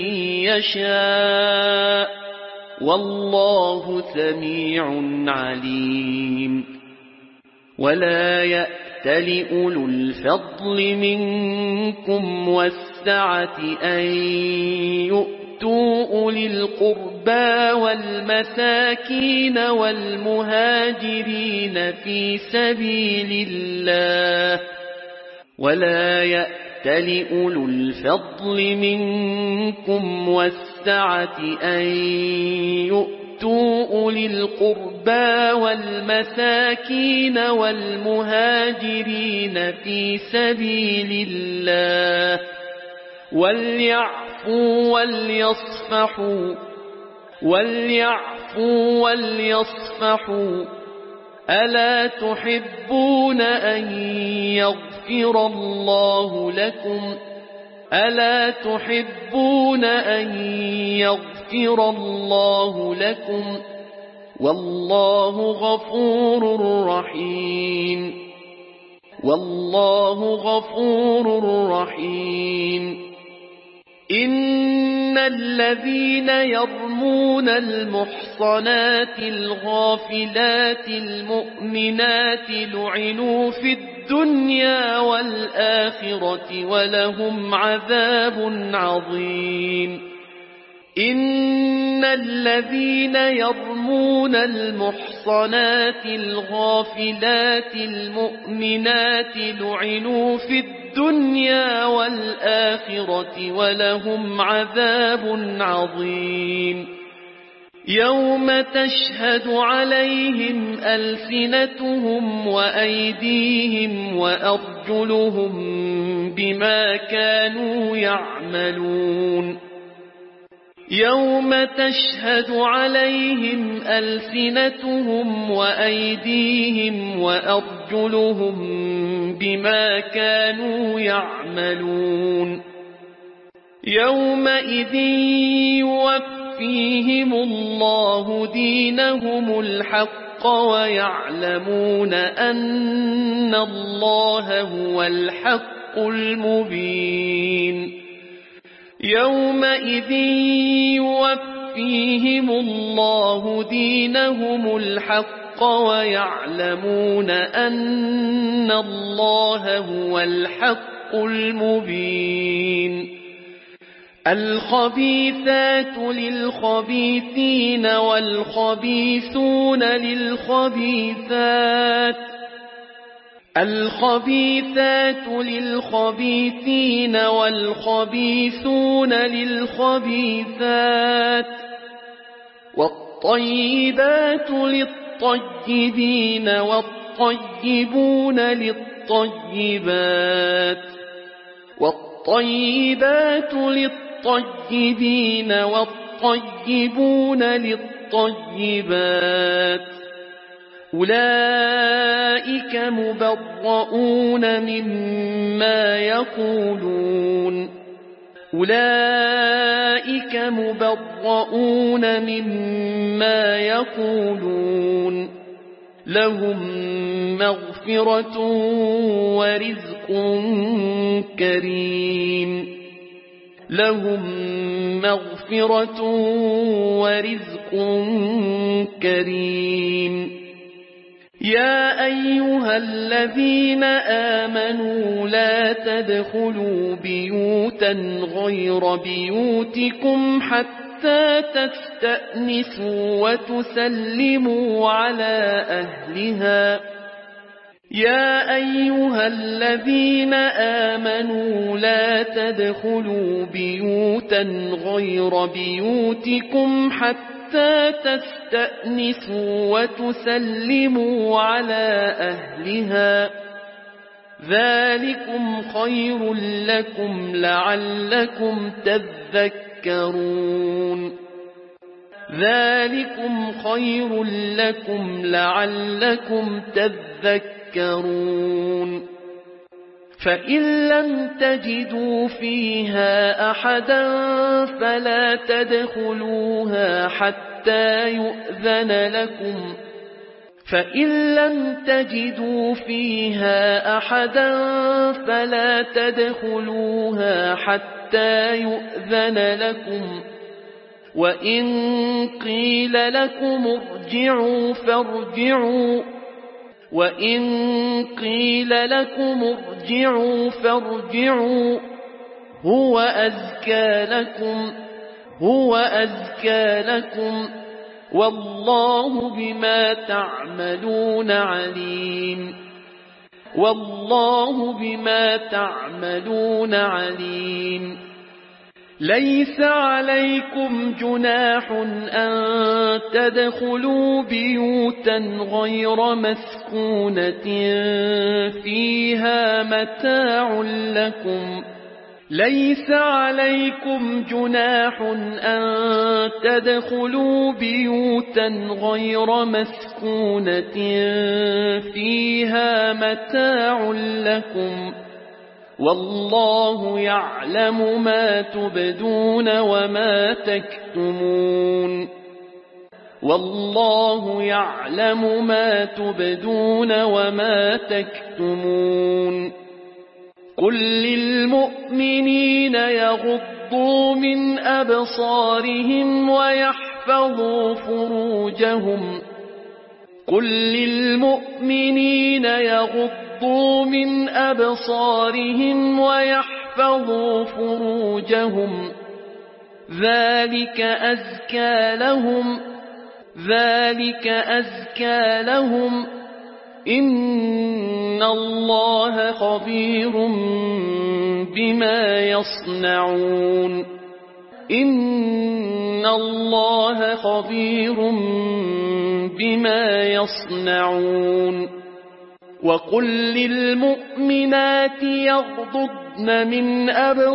يشاء والله سميع عليم ولا يأتل أولو الفضل منكم والسعة أن يؤتوا أولي القربى والمساكين والمهاجرين في سبيل الله ولا يأتل أولو الفضل منكم والسعة أن يؤتوا أولي القربى والمساكين والمهاجرين في سبيل الله وليعفوا وليصفحوا ألا تحبون أن يغفر الله لكم والله غفور رحيم إن الذين يرمون المحصنات الغافلات المؤمنات لعنوا في الدنيا والآخرة ولهم عذاب عظيم إن الذين يرمون المحصنات الغافلات المؤمنات لعنوا في الدنيا والآخرة ولهم عذاب عظيم يوم تشهد عليهم ألسنتهم وأيديهم وأرجلهم بما كانوا يعملون يوم تشهد عليهم ألسنتهم وأيديهم وأرجلهم بما كانوا يعملون يومئذ يوفيهم الله دينهم الحق ويعلمون أن الله هو الحق المبين يومئذ يوفيهم الله دينهم الحق ويعلمون أن الله هو الحق المبين الخبيثات للخبيثين والخبيثون للخبيثات الخبيثات للخبيثين والخبيثون للخبيثات والطيبات للطيبين والطيبون للطيبات والطيبات للطيبين والطيبون للطيبات أولئك مبرؤون مما يقولون أولئك مبرؤون مما يقولون لهم مغفرة ورزق كريم لهم مغفرة ورزق كريم يا أيها الذين آمنوا لا تدخلوا بيوتا غير بيوتكم حتى تستأنسوا وتسلموا على أهلها يا أيها الذين آمنوا لا تدخلوا بيوتا غير بيوتكم حتى تستأنسوا وتسلموا على أهلها ذلكم خير لكم لعلكم تذكرون ذلكم خير لكم لعلكم تذكرون فإن لم تجدوا فيها أحدا فلا تدخلوها حتى يؤذن لكم فإن لم تجدوا فيها أحدا فلا تدخلوها حتى يؤذن لكم وإن قيل لكم ارجعوا فارجعوا وإن قيل لكم ارجعوا فارجعوا هو أزكى لكم والله بما تعملون عليم والله بما تعملون عليم ليس عليكم جناح أن تدخلوا بيوتا غير مسكونة فيها متاع لكم ليس عليكم جناح أن تدخلوا بيوتا غير مسكونة فيها متاع لكم والله يعلم ما تبدون وما تكتمون والله يعلم ما تبدون وما تكتمون قل للمؤمنين يغضوا من أبصارهم ويحفظوا فروجهم قل للمؤمنين يغضوا من أبصارهم ويحفظوا فروجهم ذلك أزكى لهم إن الله خبير بما يصنعون إن الله خبير بما يصنعون وقل للمؤمنات يغضضن من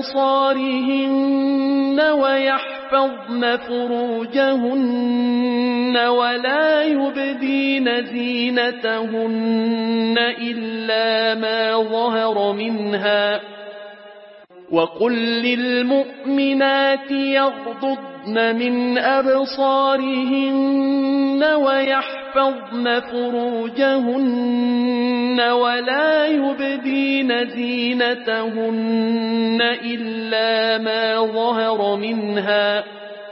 أبصارهن ويحفظن فروجهن ولا يبدين زينتهن إلا ما ظهر منها وقل للمؤمنات يغضضن من أبصارهن ويحفظن فروجهن ولا يبدين زينتهن إلا ما ظهر منها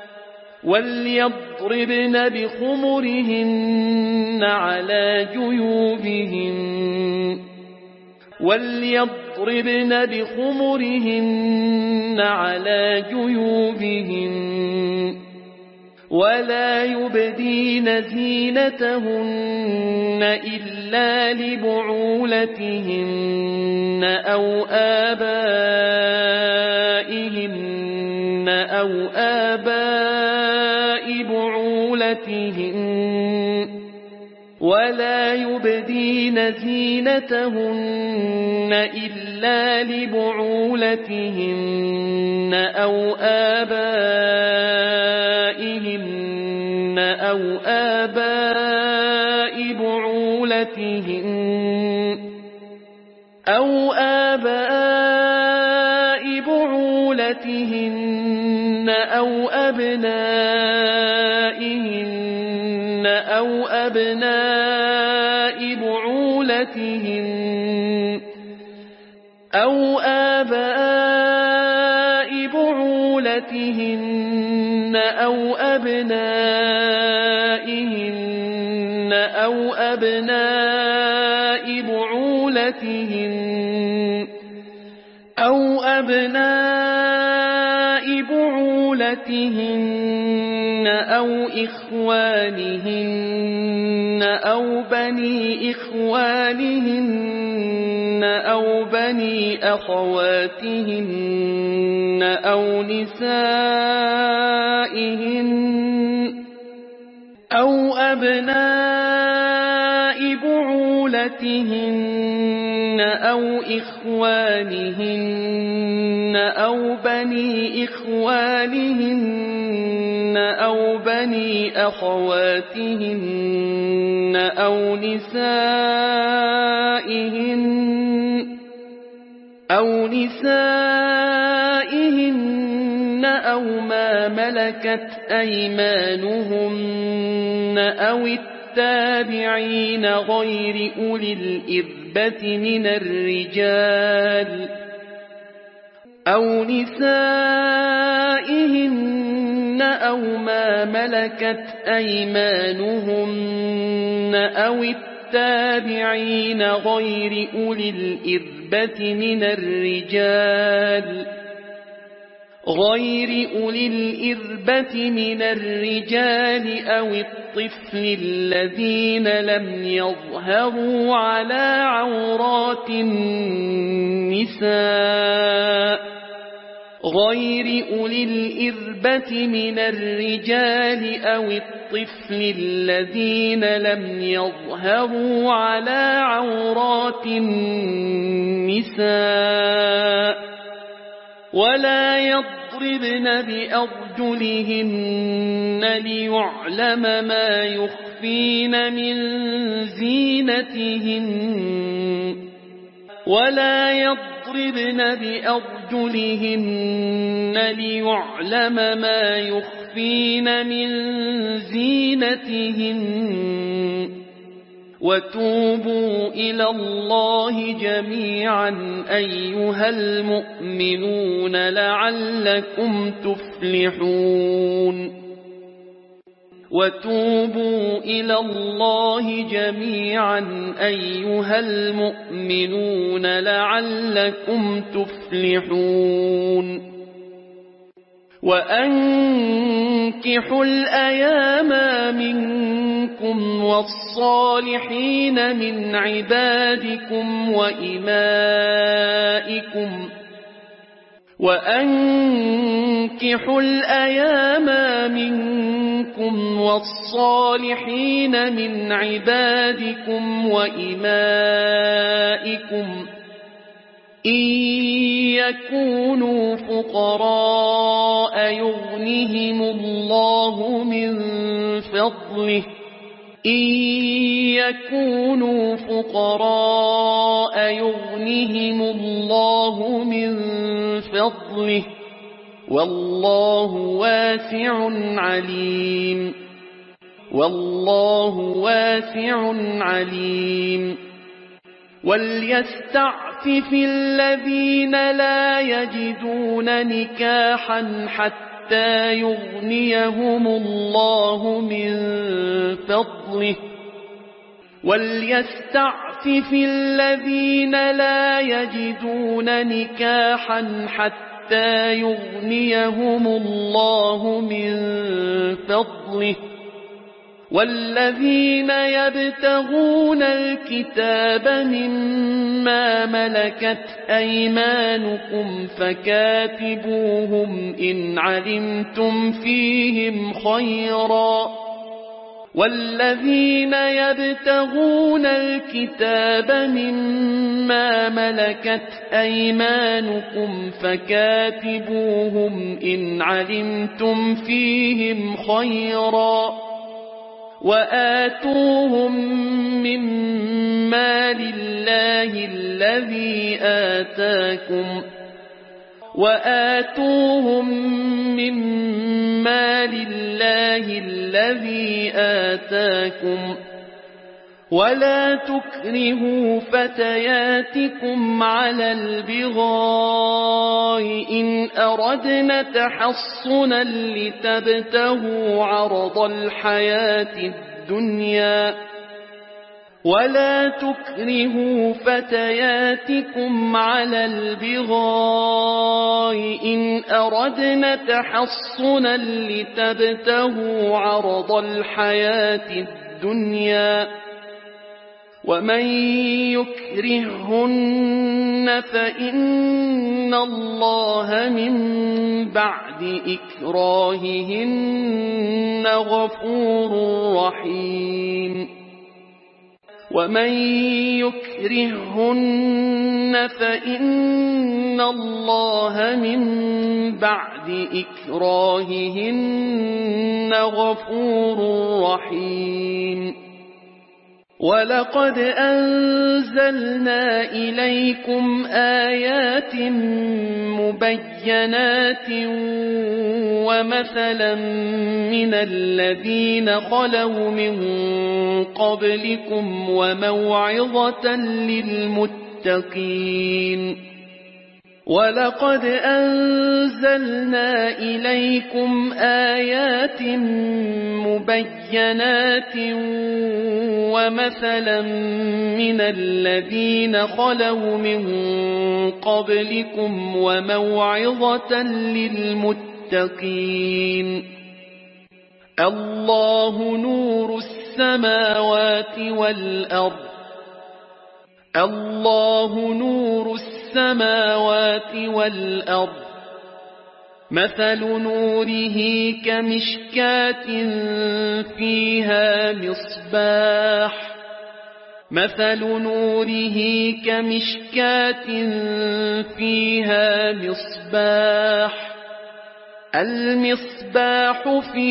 وليضربن بخمرهن على جيوبهن ولا يبدين زينتهن إلا لبعولتهن أو آباء بعولتهن ولا يبدين زينتهن إلا لبعولتهن أو آباء بعولتهن أو أبنائهن أو أبناء بعولتهن أو آباء بعولتهن أو أبنائهن أو أبناء بعولتهن أو أبناء بعولتهن أو إخوانهن أو بني إخوانهن أو بني أخواتهن أو نسائهن أو أبناء بعولتهن أو إخوانهن أو بني إخوانهن أو بني أخواتهن أو نسائهن أو ما ملكت أيمانهن أو التابعين غير أولي الإربة من الرجال أو نسائهن أو ما ملكت أيمانهن أو التابعين غير أولي الإربة من الرجال أو الطفل الذين لم يظهروا على عورات النساء غير أولي الإربة من الرجال أو الطفل الذين لم يظهروا على عورات النساء ولا يضربن بأرجلهن ليعلم ما يخفين من زينتهن ولا يضربن بأرجلهن ليعلم ما يخفين من زينتهن وتوبوا إلى الله جميعا أيها المؤمنون لعلكم تفلحون وتوبوا إلى الله جميعا أيها المؤمنون لعلكم تفلحون وأنكحوا الأيام منكم والصالحين من عبادكم وأنكحوا الأيام منكم والصالحين من عبادكم وإمائكم إن يكونوا فقراء يغنهم الله من فضله والله واسع عليم وليستعفف الذين لا يجدون نكاحا حتى يغنيهم الله من فضله والذين يبتغون الكتاب مما ملكت أيمانكم فكاتبوهم إن علمتم فيهم خيرا وآتوهم من مال الله الذي آتاكم ولا تكرهوا فتياتكم على البغاء إن أردنا تحصنا لتبتغوا عرض الحياة الدنيا ومن يكرههن فإن الله من بعد إكراههن غفور رحيم ولقد أنزلنا إليكم آيات مبينات ومثلا من الذين خلوا من قبلكم وموعظة للمتقين الله نور السماوات والأرض مثل نوره كمشكاة فيها مصباح المصباح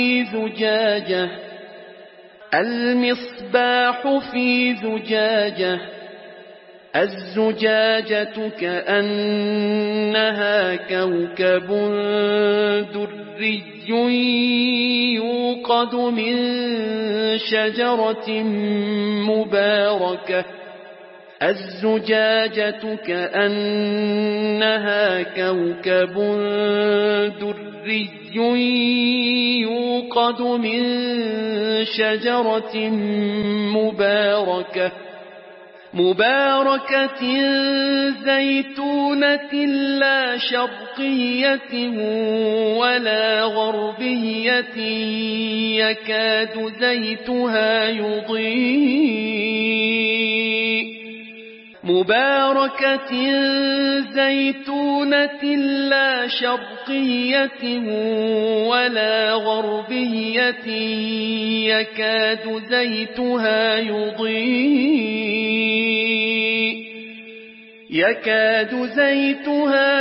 في زجاجة الزجاجة كأنها كوكب دري يوقد من شجرة مباركة زيتونة لا شرقية ولا غربية مباركة زيتونة لا شرقية ولا غربية يكاد زيتها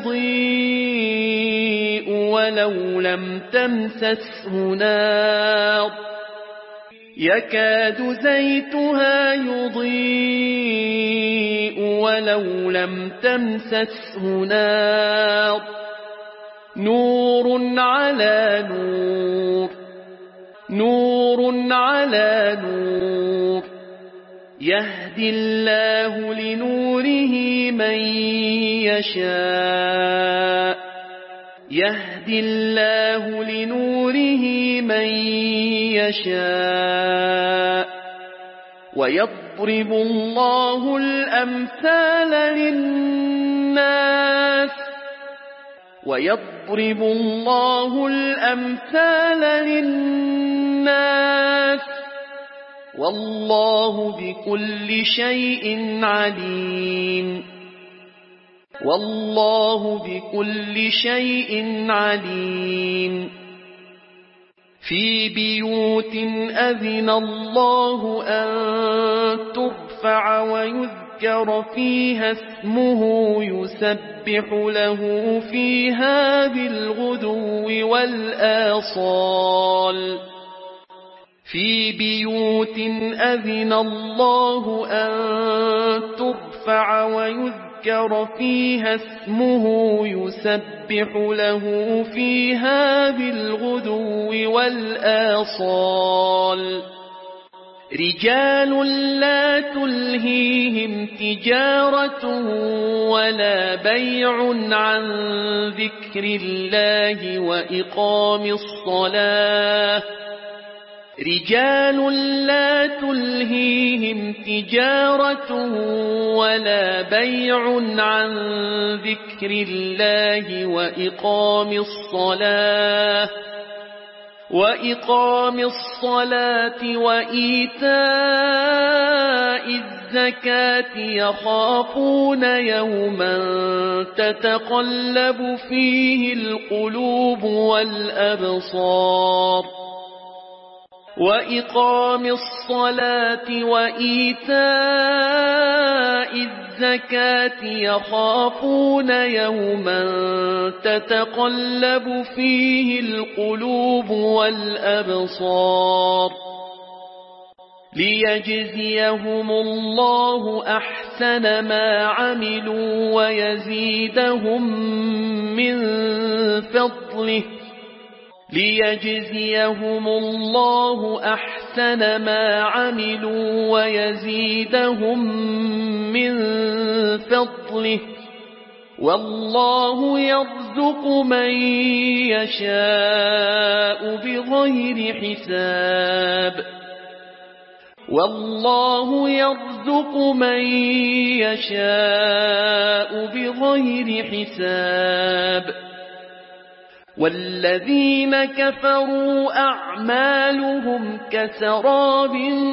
يضيء ولو لم تمسسه نار يكاد زيتها يضيء ولو لم تمسسه نار نور على نور نور على نور يهدي الله لنوره من يشاء يهدي الله لنوره من يشاء ويضرب الله الأمثال للناس ويضرب الله الأمثال للناس والله بكل شيء عليم والله بكل شيء عليم في بيوت أذن الله أن ترفع ويذكر فيها اسمه يسبح له فيها بالغدو والآصال في بيوت أذن الله أن ترفع ويذكر فيها اسمه يسبح له فيها بالغدو والآصال رجال لا تلهيهم تجارة ولا بيع عن ذكر الله وإقام الصلاة رجال لا تلهيهم تجارة ولا بيع عن ذكر الله وإقام الصلاة وإيتاء الزكاة يخافون يوما تتقلب فيه القلوب والأبصار وإقام الصلاة وإيتاء الزكاة يخافون يوما تتقلب فيه القلوب والأبصار ليجزيهم الله أحسن ما عملوا ويزيدهم من فضله ليجزيهم الله أحسن ما عملوا ويزيدهم من فضله والله يرزق من يشاء بغير حساب والله يرزق من يشاء بغير حساب والذين كفروا أعمالهم كسراب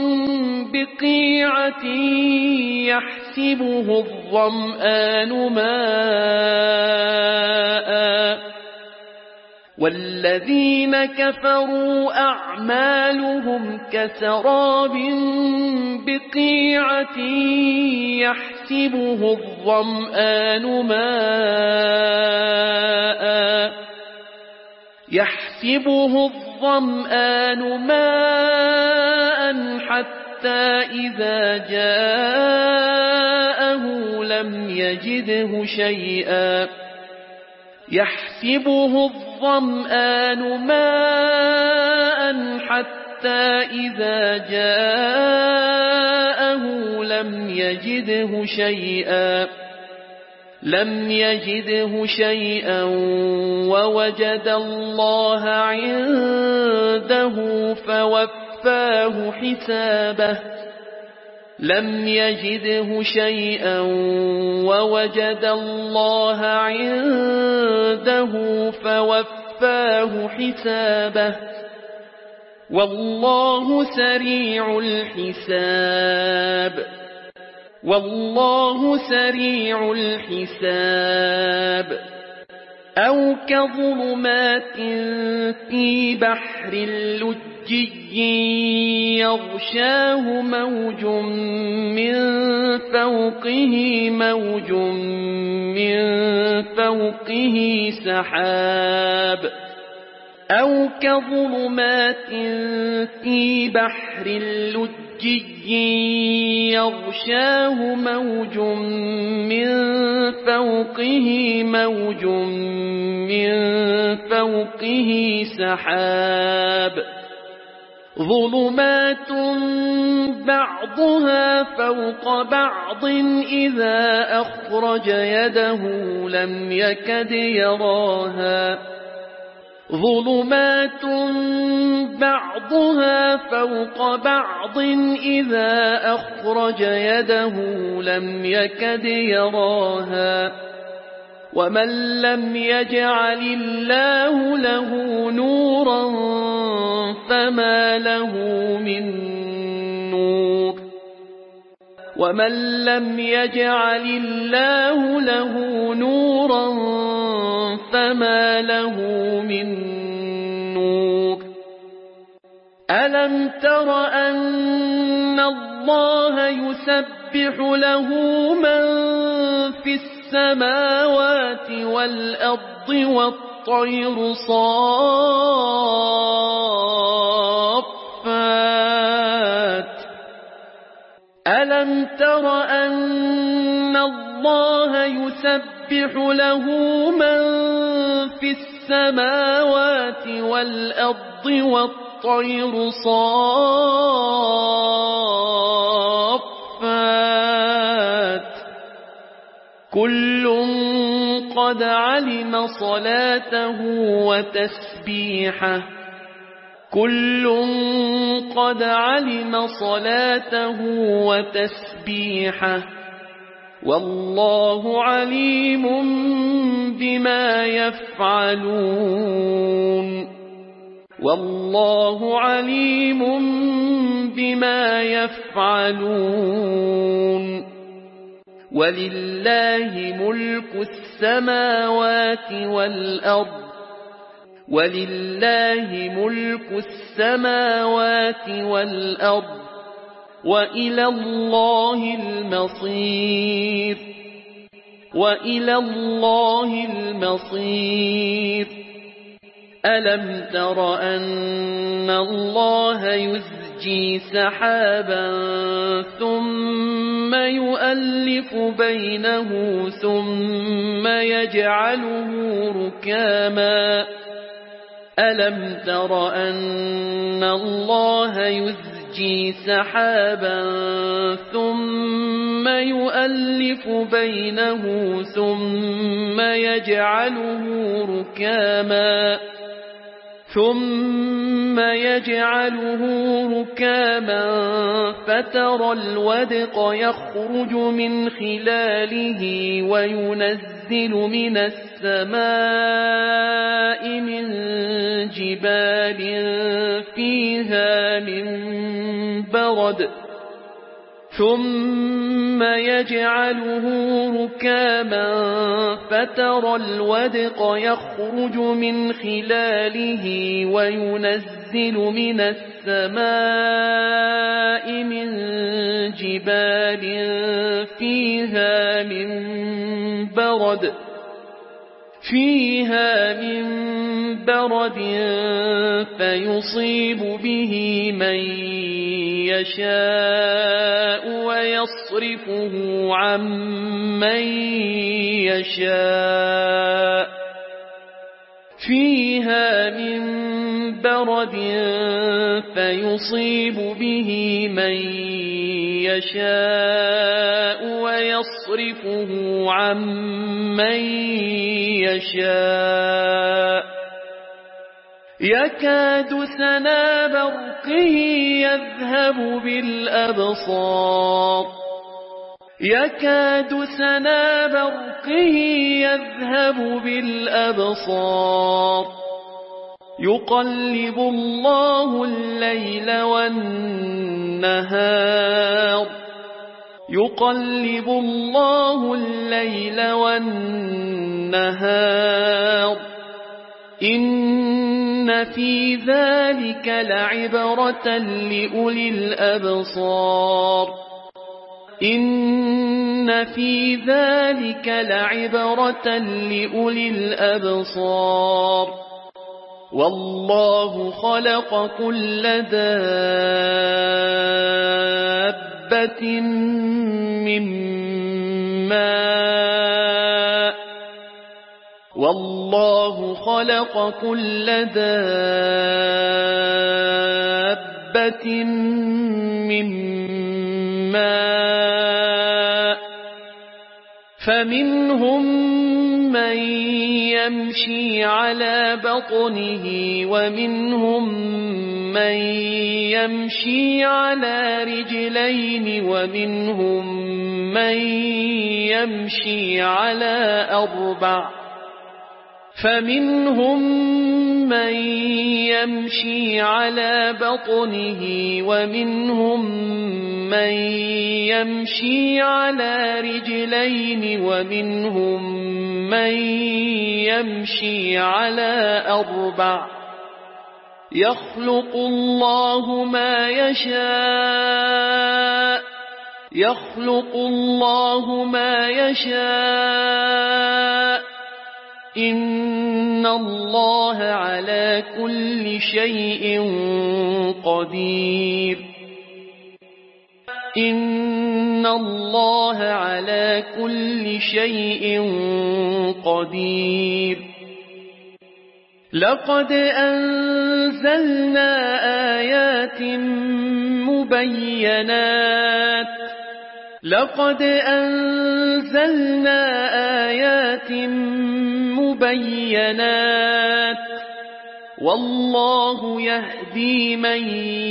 بقيعة يحسبه الظمآن ماءً والذين كفروا أعمالهم كسراب بقيعة يحسبه الظمآن ماء حتى إذا جاءه لم يجده شيئا يحسبه الظمآن ماء حتى إذا جاءه لم يجده شيئا ووجد الله عنده فوفاه حسابه لم يجده شيئا ووجد الله عنده فوفاه حسابه والله سريع الحساب والله سريع الحساب أو كظلمات في بحر لجي يغشاه موج من فوقه موج من فوقه سحاب أو كظلمات في بحر لجي يغشاه موج من فوقه موج من فوقه سحاب ظلمات بعضها فوق بعض إذا أخرج يده لم يكد يراها ظلمات بعضها فوق بعض إذا أخرج يده لم يكد يراها ومن لم يجعل الله له نورا فما له من نور ومن لم يجعل الله له نورا فما له من نور ألم تر أن الله يسبح له من في السماوات والأرض والطير صافات ألم تر أن الله يسبح له من في السماوات والأرض والطير صافات كل قد علم صلاته وتسبيحه كل قد علم صلاته وتسبيحه والله عليم بما يفعلون والله عليم بما يفعلون ولله ملك السماوات والأرض ولله ملك السماوات والأرض وإلى الله المصير وإلى الله المصير ألم تر أن الله يزجي سحابا ثم يؤلف بينه ثم يجعله ركاما ألم تر أن الله يزجي سحابا ثم يؤلف بينه ثم يجعله ركاما فترى الودق يخرج من خلاله وينزل من السماء من جبال فيها من برد ثم يجعله ركاما فترى الودق يخرج من خلاله وينزل من السماء من جبال فيها من برد فيصيب به من يشاء ويصرفه عن من يشاء فيها من برد فيصيب به من يشاء ويصرفه عن من يشاء يكاد سنا برقه يذهب بالأبصار يكاد سنا برقه يذهب بالأبصار يقلب الله الليل والنهار يقلب الله الليل والنهار إن في ذلك لعبرة لأولي الأبصار إن في ذلك لعبرة لأولي الأبصار والله خلق كل دابة من ماء والله خلق كل دابة من ماء فمنهم من يمشي على بطنه ومنهم من يمشي على رجلين ومنهم من يمشي على أربع فمنهم من يمشي على بطنه ومنهم من يمشي على رجلين ومنهم من يمشي على أربع يخلق الله ما يشاء يخلق الله ما يشاء إن الله على كل شيء قدير إن الله على كل شيء قدير لقد أنزلنا آيات مبينات لقد أنزلنا آيات مبينات والله يهدي من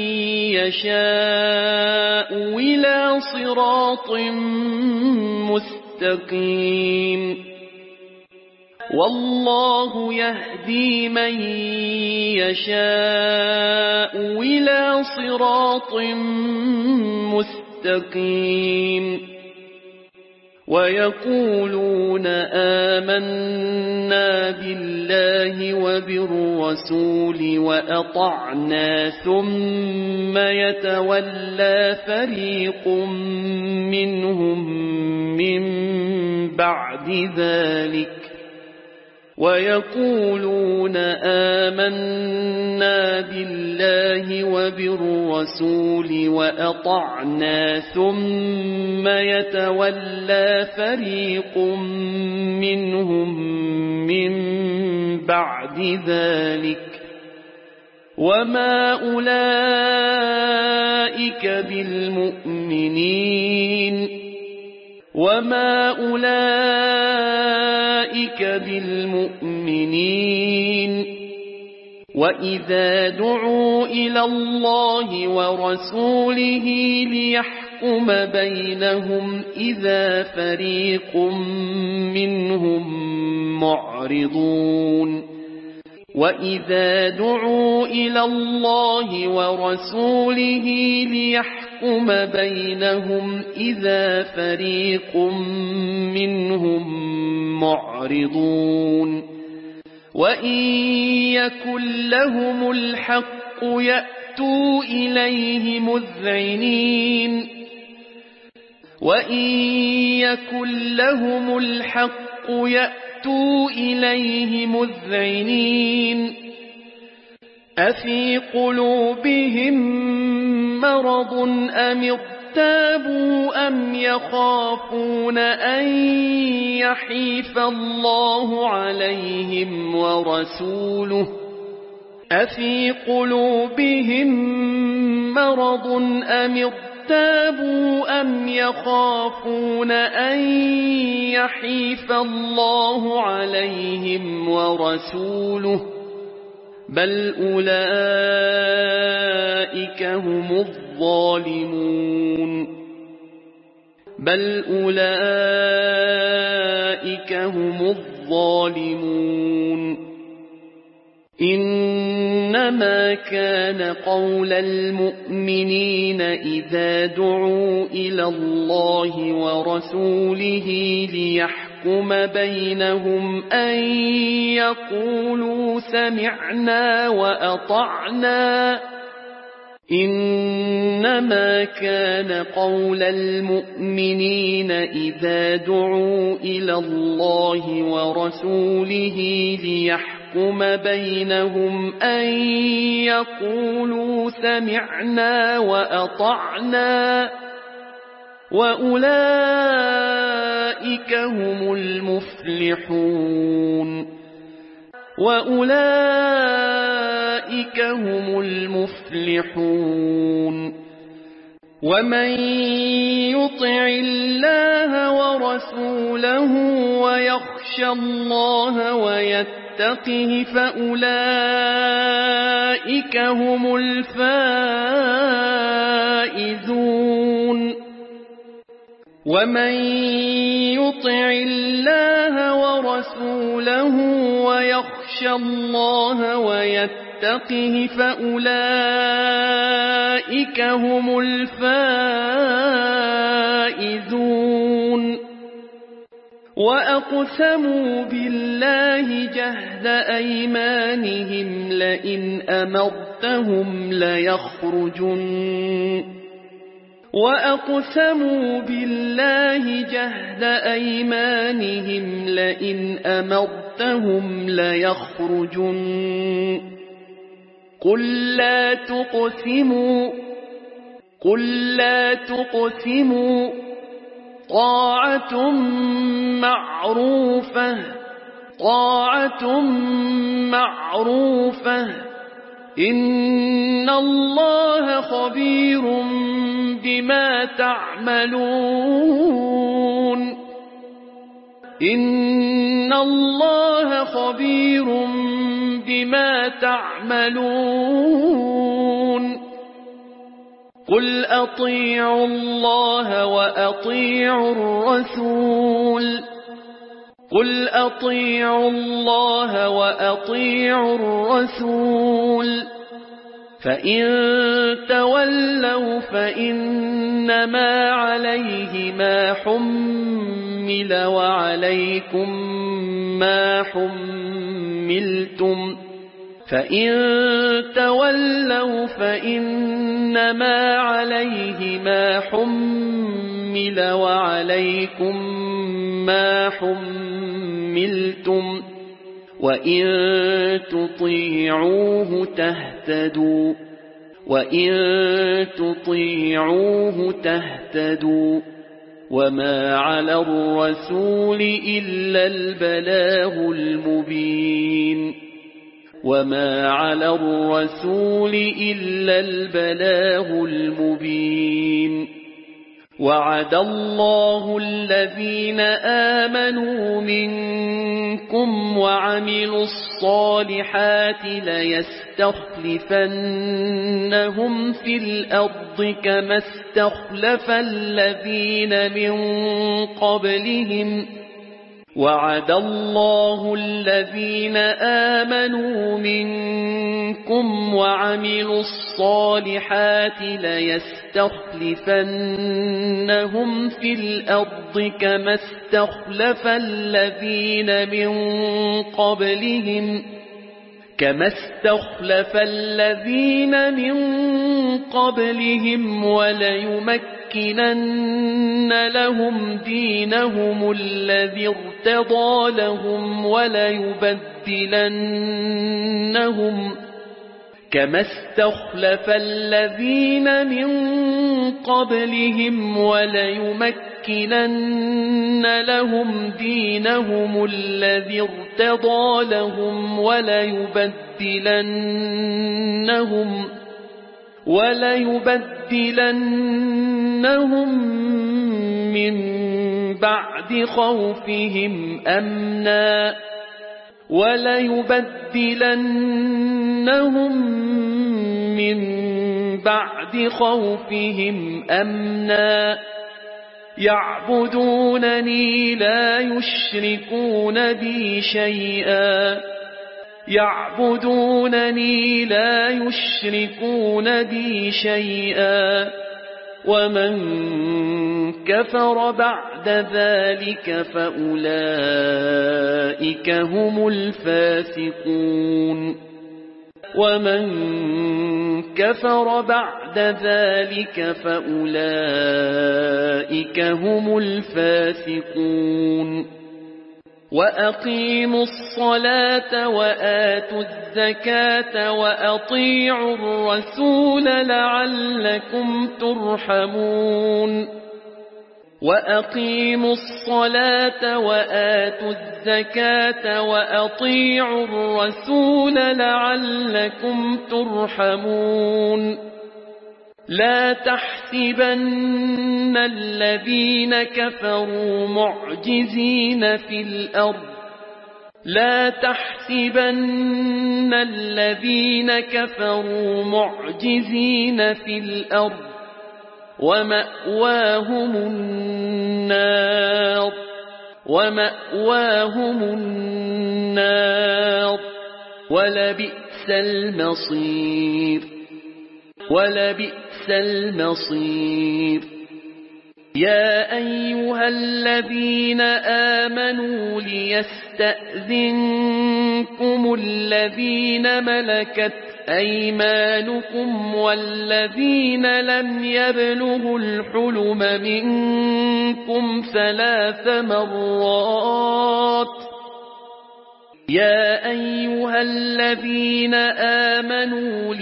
يشاء إلى صراط مستقيم والله يهدي من يشاء إلى صراط مستقيم ويقولون آمنا بالله وبالرسول وأطعنا ثم يتولى فريق منهم من بعد ذلك ويقولون آمنا بالله وبالرسول وأطعنا ثم يتولى فريق منهم من بعد ذلك وما أولئك بالمؤمنين وما أولئك بالمؤمنين وإذا دعوا إلى الله ورسوله ليحكم بينهم إذا فريق منهم معرضون وإذا دعوا إلى الله ورسوله ليحكم بينهم إذا فريق منهم معرضون وإن يكن لهم الحق يأتوا إليه مذعنين وإن يكن لهم الحق يأتوا إليه مذعنين أفي قلوبهم مرض أم ارتابوا أم يخافون أن يحيف الله عليهم ورسوله أفي قلوبهم مرض أم ارتابوا أم يخافون أن يحيف الله عليهم ورسوله بل أولئك هم الظالمون بل أولئك هم الظالمون إنما كان قول المؤمنين إذا دعوا إلى الله ورسوله ليحكم بينهم أن يقولوا سمعنا وأطعنا. إنما كان قول المؤمنين إذا دعوا إلى الله ورسوله ليحكم بينهم أن يقولوا سمعنا وأطعنا، وأولئك هم المفلحون. وأولئك هم المفلحون. ومن يطع الله ورسوله ويخشى الله ويتقه فأولئك هم الفائزون. ومن يطع الله ورسوله ويخشى الله ويتقه فأولئك هم الفائزون. وأقسموا بالله جهد أيمانهم لئن أمرتهم ليخرجن. وأقسموا بالله جهد أيمانهم لئن أمرتهم ليخرجن. قل لا تقسموا طاعة معروفة إن الله خبير بما تعملون. إن الله خبير بما تعملون. قل أطيعوا الله وأطيعوا الرسول. قل أطيعوا الله وأطيعوا الرسول. فإن تولوا فإنما عليه ما حمل وعليكم ما حملتم. فإن تولوا فإنما عليه ما حمل وعليكم ما حملتم. وإن تطيعوه تهتدوا وما على الرسول إلا البلاغ المبين. وما على الرسول إلا البلاغ المبين. وعد الله الذين آمنوا منكم وعملوا الصالحات ليستخلفنهم في الأرض كما استخلف الذين من قبلهم. وعد الله الذين آمنوا منكم وعملوا الصالحات ليستخلفنهم في الأرض كما استخلف الذين من قبلهم وليمكنن لهم دينهم الذي ارتضى لهم وليبدلنهم كما استخلف الذين من قبلهم وليمكنن لهم دينهم الذي ارتضى لهم وليبدلنهم من بعد خوفهم أمنا يعبدونني لا يشركون بي شيئا يعبدونني لا يشركون بي شيئا ومن كفر بعد ذلك فأولئك هم الفاسقون ومن كفر بعد ذلك فأولئك هم الفاسقون وأقيموا الصلاة وآتوا الزكاة وأطيعوا الرسول لعلكم ترحمون وأقيموا الصلاة وآتوا الزكاة وأطيعوا الرسول لعلكم ترحمون لا تحسبن الذين كفروا معجزين في الأرض لا تحسبن الذين كفروا معجزين في الأرض ومأواهم النار ولبئس المصير يا أيها الذين آمنوا ليستأذنكم الذين ملكت أيمانكم والذين لم يبلغوا الحلم منكم 3 مرات يا أيها الذين آمنوا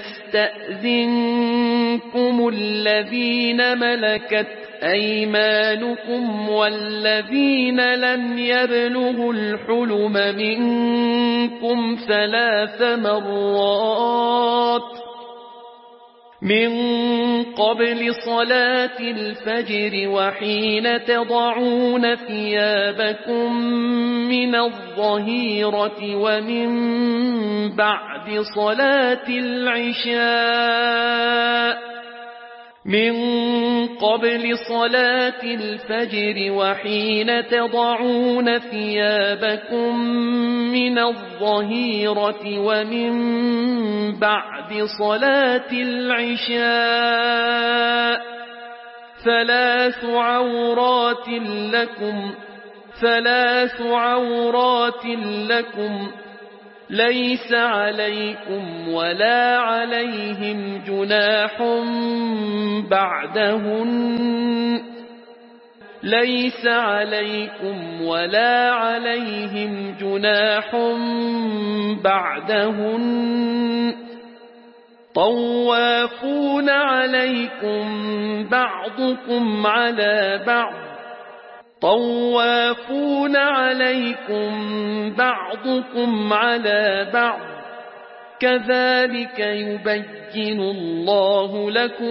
ليستأذنكم الذين ملكت أيمانكم والذين لم يبلغوا الحلم منكم 3 مرات من قبل صلاة الفجر وحين تضعون ثيابكم من الظهيرة ومن بعد صلاة العشاء من قبل صلاة الفجر وحين تضعون ثيابكم من الظهيرة ومن بعد صلاة العشاء 3 عورات لكم ليس عليكم ولا عليهم جناح بعدهن طوافون عليكم بعضكم على بعض كذلك يبين الله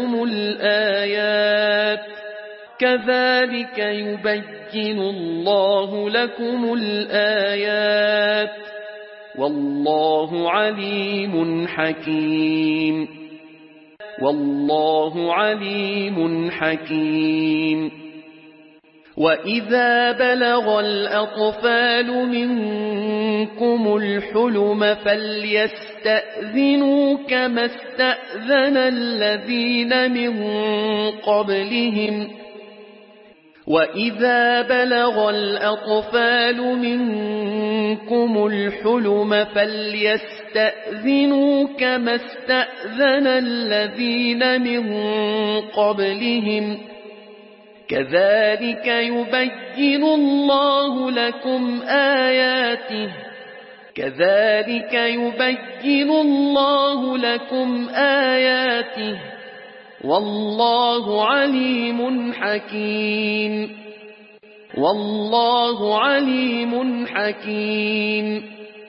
لكم الآيات والله عليم حكيم وإذا بلغ الأطفال منكم الحلم فليستأذنوا كما استأذن الذين من قبلهم وإذا بلغ الأطفال منكم الحلم فليستأذنوا كما استأذن الذين من قبلهم كذلك يبين الله لكم آياته والله عليم حكيم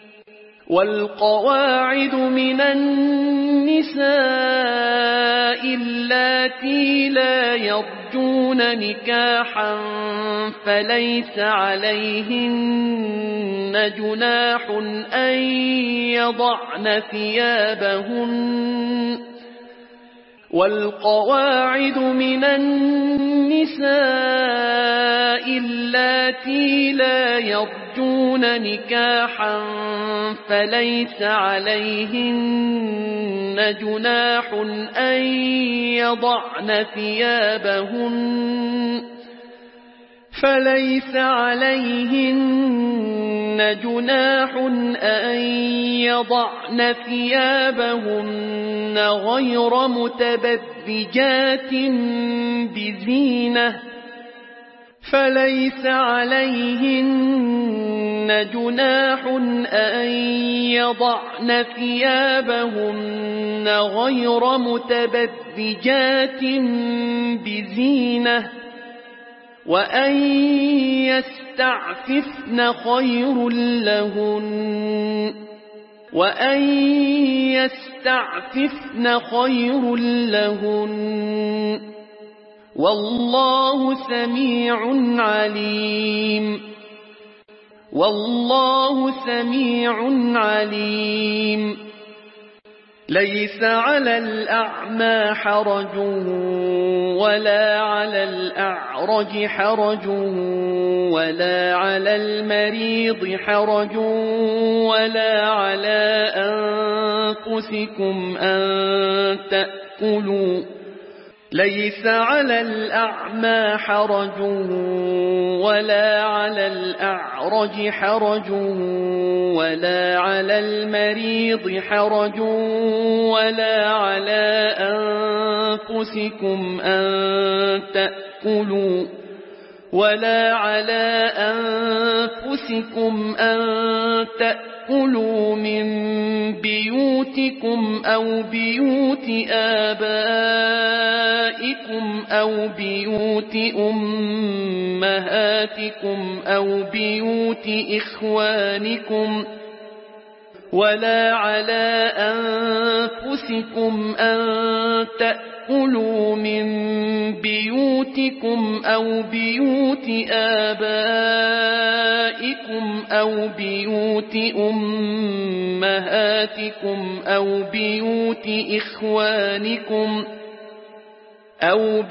والقواعد من النساء اللاتي لا يرجون نكاحا فليس عليهن جناح أن يضعن ثيابهن والقواعد من النساء اللاتي لا يرجون نكاحا فليس عليهن جناح أن يضعن ثيابهن غير متبرجات بزينة وأن يستعففن خير لهن والله سميع عليم ليس على الأعمى حرج ولا على الأعرج حرج ولا على المريض حرج ولا على أنفسكم أن تأكلوا ليس على الأعمى حرج ولا على الأعرج حرج ولا على المريض حرج ولا على أنفسكم أن تأكلوا من بيوتكم أو بيوت آبائكم أو بيوت أمهاتكم أو بيوت إخوانكم ولا على أنفسكم أن تأكلوا من بيوتكم أو بيوت آبائكم أو بيوت أمهاتكم أو بيوت إخوانكم أو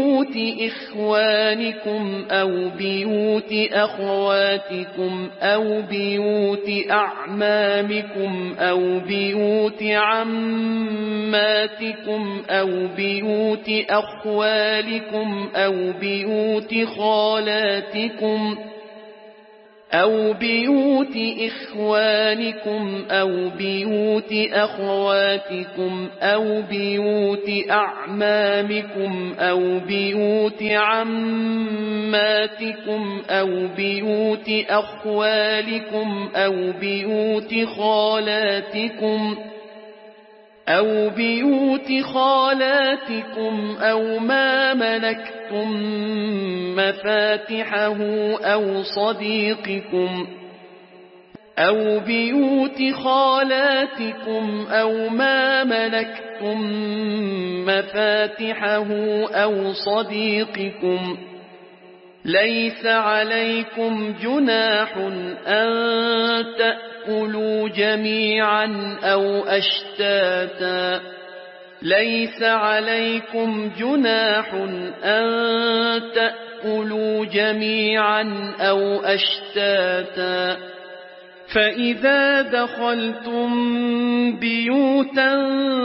بيوت أخواتكم أو بيوت أعمامكم أو بيوت عماتكم أو بيوت أخوالكم أو بيوت خالاتكم أو بيوت إخوانكم أو بيوت أخواتكم أو بيوت أعمامكم أو بيوت عماتكم أو بيوت أخوالكم أو بيوت خالاتكم أو ما ملكتم مفاتحه أو صديقكم أو بيوت خالاتكم أو ما ملكتم مفاتحه أو صديقكم ليس عليكم جناح أن تأكلوا جميعا أو أشتاتا فإذا دخلتم بيوتا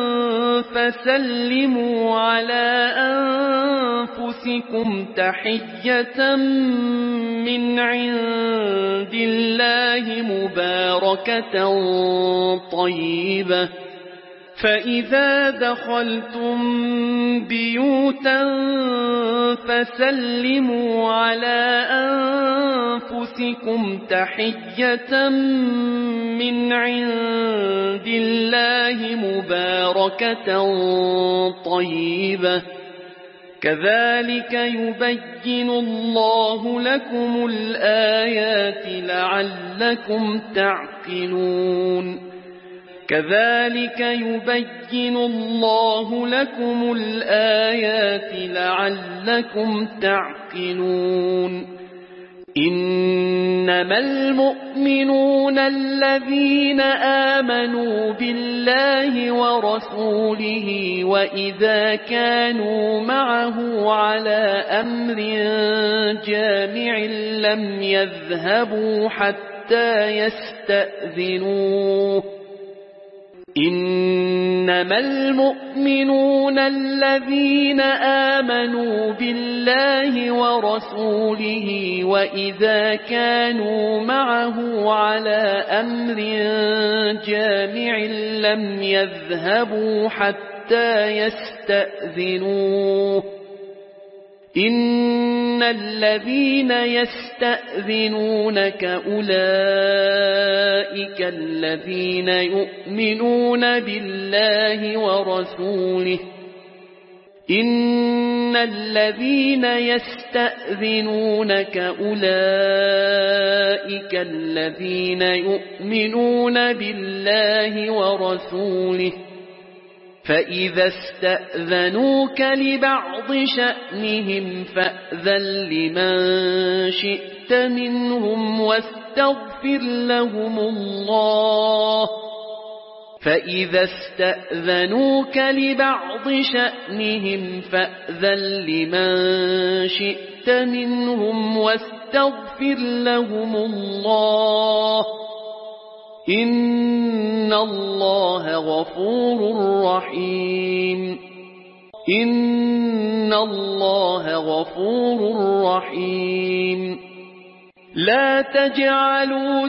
فسلموا على أنفسكم تحية من عند الله مباركة طيبة فإذا دخلتم بيوتا فسلموا على أنفسكم تحية من عند الله مباركة طيبة كذلك يبين الله لكم الآيات لعلكم تعقلون كذلك يبين الله لكم الآيات لعلكم تعقلون إنما المؤمنون الذين آمنوا بالله ورسوله وإذا كانوا معه على أمر جامع لم يذهبوا حتى يستأذنوه. إنما المؤمنون الذين آمنوا بالله ورسوله وإذا كانوا معه على أمر جامع لم يذهبوا حتى يستأذنوه. إن الذين يستأذنونك أولئك الذين يؤمنون بالله ورسوله. إن الذين يستأذنونك أولئك الذين يؤمنون بالله ورسوله. فإذا استأذنوك لبعض شأنهم فأذن لمن شئت منهم واستغفر لهم الله. فإذا استأذنوك لبعض شأنهم فأذن لمن شئت منهم واستغفر لهم الله. إن الله غفور رحيم. إن الله غفور رحيم. لا تجعلوا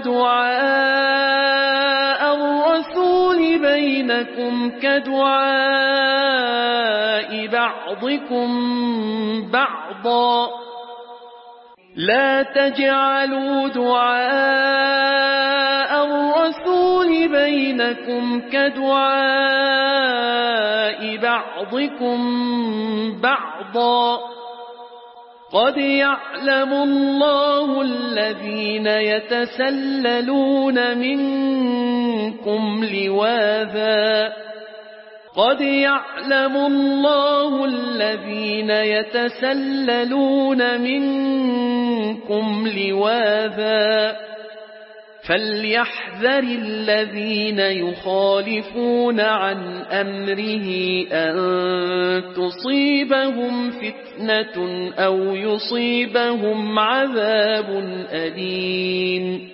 دعاء الرسول بينكم كدعاء بعضكم بعضا. لا تجعلوا دعاء الرسول بينكم كدعاء بعضكم بعضا. قد يعلم الله الذين يتسللون منكم لواذا. قد يعلم الله الذين يتسللون منكم لواذا. فليحذر الذين يخالفون عن أمره أن تصيبهم فتنة أو يصيبهم عذاب أليم.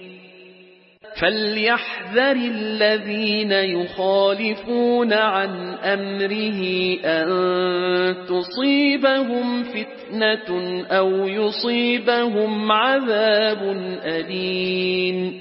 فليحذر الذين يخالفون عن أمره أن تصيبهم فتنة أو يصيبهم عذاب أليم.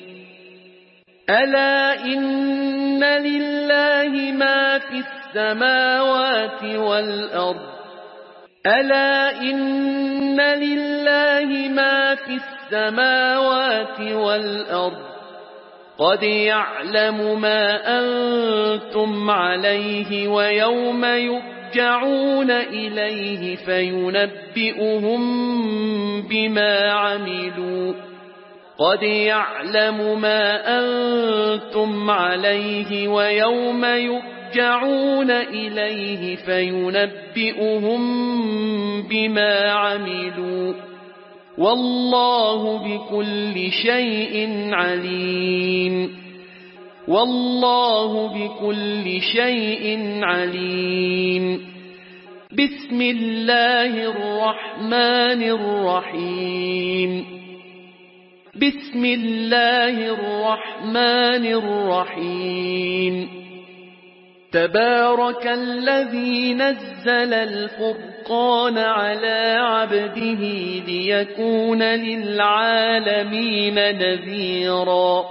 ألا إن لله ما في السماوات والأرض. ألا إن لله ما في السماوات والأرض. قد يعلم ما أنتم عليه ويوم يرجعون إليه فينبئهم بما عملوا. قد يعلم ما أنتم عليه ويوم يرجعون إليه فينبئهم بما عملوا. والله بكل شيء عليم. والله بكل شيء عليم. بسم الله الرحمن الرحيم. بسم الله الرحمن الرحيم. تبارك الذي نزل الفرقان على عبده ليكون للعالمين نذيرا.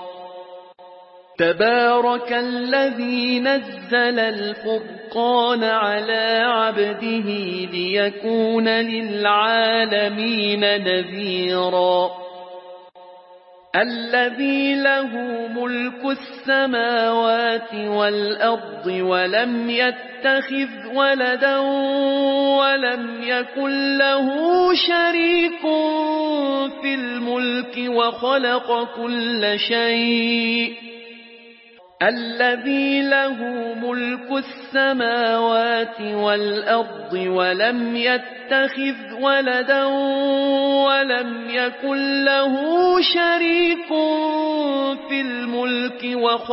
تبارك الذي نزل الفرقان على عبده ليكون للعالمين نذيرا. الذي له ملك السماوات والأرض ولم يتخذ ولدا ولم يكن له شريك في الملك وخلق كل شيء. الذي له ملك السماوات والأرض ولم يتخذ ولدا ولم يكن له شريك في الملك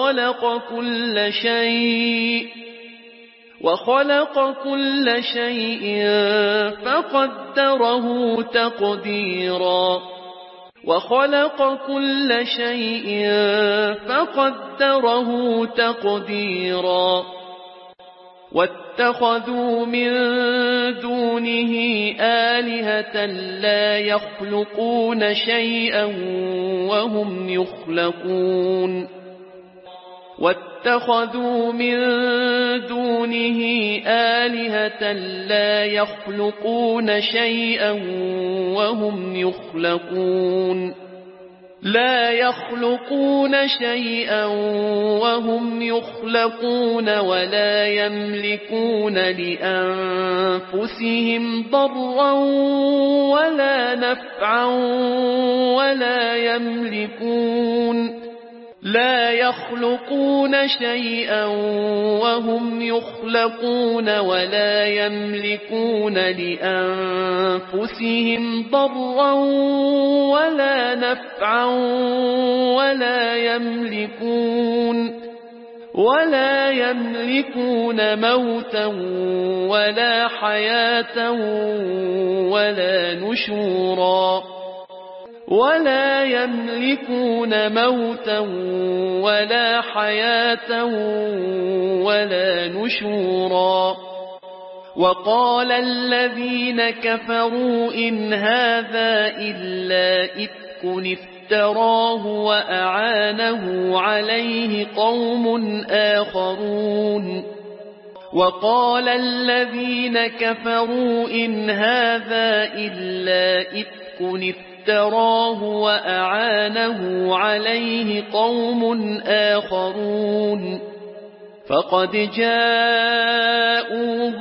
وخلق كل شيء فقدره تقديرا واتخذوا من دونه آلهة لا يخلقون شيئا وهم يخلقون ولا يملكون لأنفسهم ضرا ولا نفعا ولا يملكون موتا ولا حياة ولا نشورا وقال الذين كفروا إن هذا إلا إفك افتراه وأعانه عليه قوم آخرون فقد جاءوا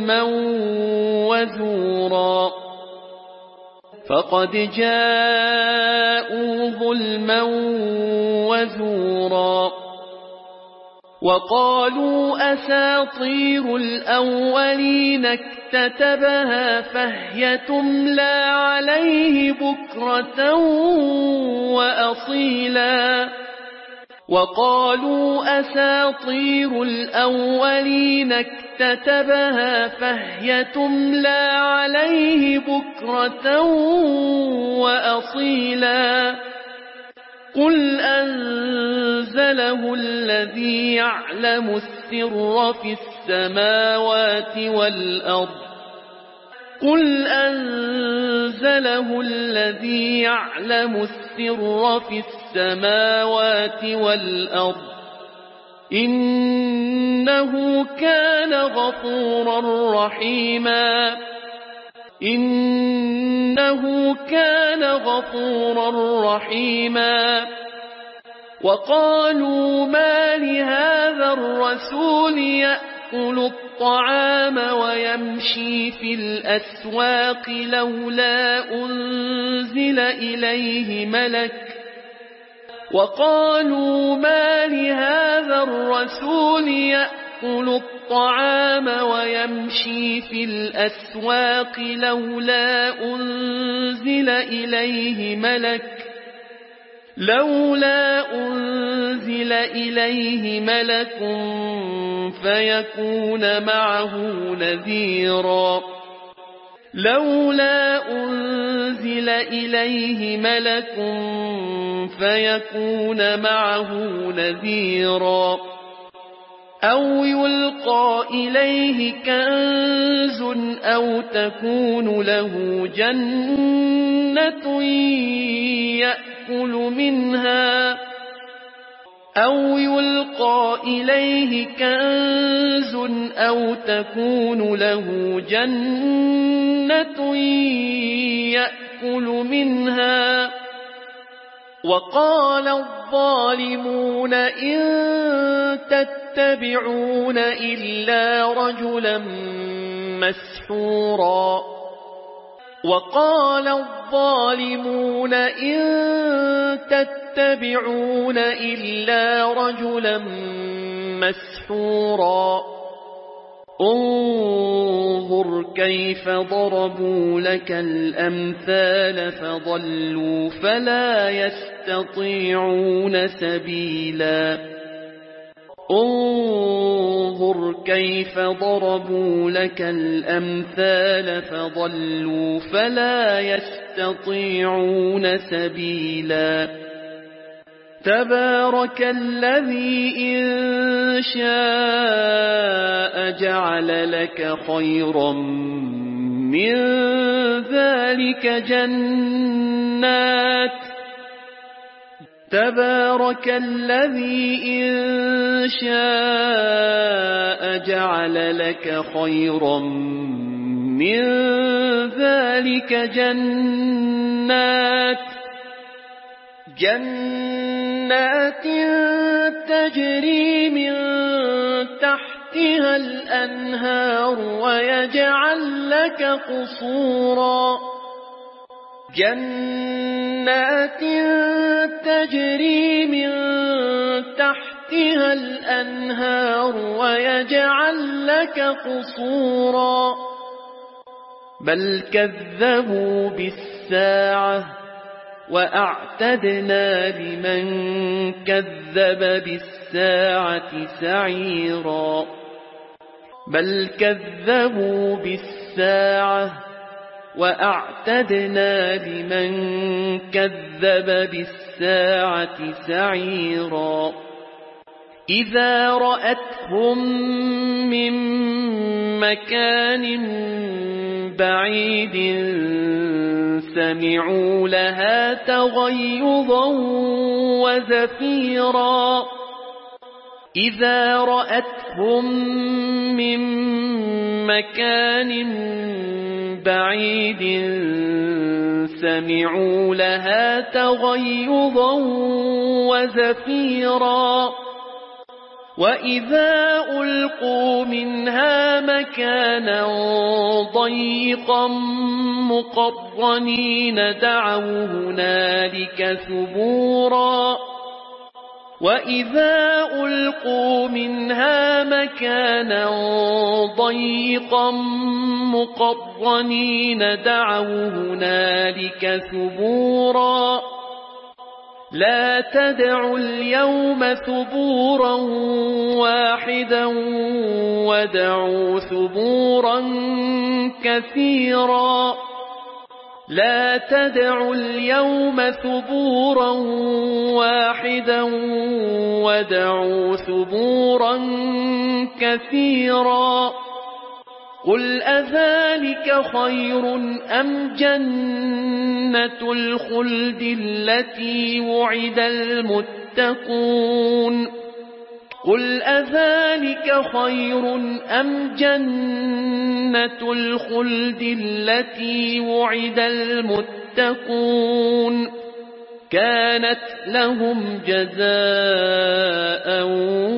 ظلما وزورا وقالوا أساطير الأولين اكتتبها فهي تملى عليه بكرة وأصيلا قل أنزله الذي يعلم السر في السماوات والأرض إنه كان غفورا رحيما وقالوا ما لهذا الرسول يأكل الطعام ويمشي في الأسواق لولا أنزل إليه ملك فيكون معه نذيرا أو يلقى إليه كنز أو تكون له جنة يأكل منها وقال الظالمون إن تتبعون إلا رجلا مسحورا وقال الظالمون إن تتبعون إلا رجلا مسحورا انظر كيف ضربوا لك الأمثال فضلوا فلا يستطيعون سبيلا انظر كيف ضربوا لك الأمثال فضلوا فلا يستطيعون سبيلا تبارك الذي إن شاء جعل لك خيرا من ذلك جنات تبارك الذي إن شاء جعل لك خيرا من ذلك جنات تجري من تحتها الأنهار ويجعل لك قصورا جنات تجري من تحتها الأنهار ويجعل لك قصورا بل كذبوا بالساعة وأعتدنا لمن كذب بالساعة سعيرا بل كذبوا بالساعة وأعتدنا لمن كذب بالساعة سعيرا إذا رأتهم من مكان بعيد سمعوا لها تغيظا وزفيرا إذا رأتهم من مكان بعيد سمعوا لها تغيظا وزفيرا وإذا ألقوا منها مكانا ضيقا مقرنين دعوا هنالك ثبورا وإذا ألقوا منها مكانا ضيقا مقرنين دعوا هنالك ثبورا لا تدعوا اليوم ثبورا واحدا ودعوا ثبورا كثيرا لا تدعوا اليوم ثبورا واحدا ودعوا ثبورا كثيرا قل أذلك خير أم جنة الخلد التي وعد المتقون قل أذلك خير أم جنة الخلد التي وعد المتقون كانت لهم جزاء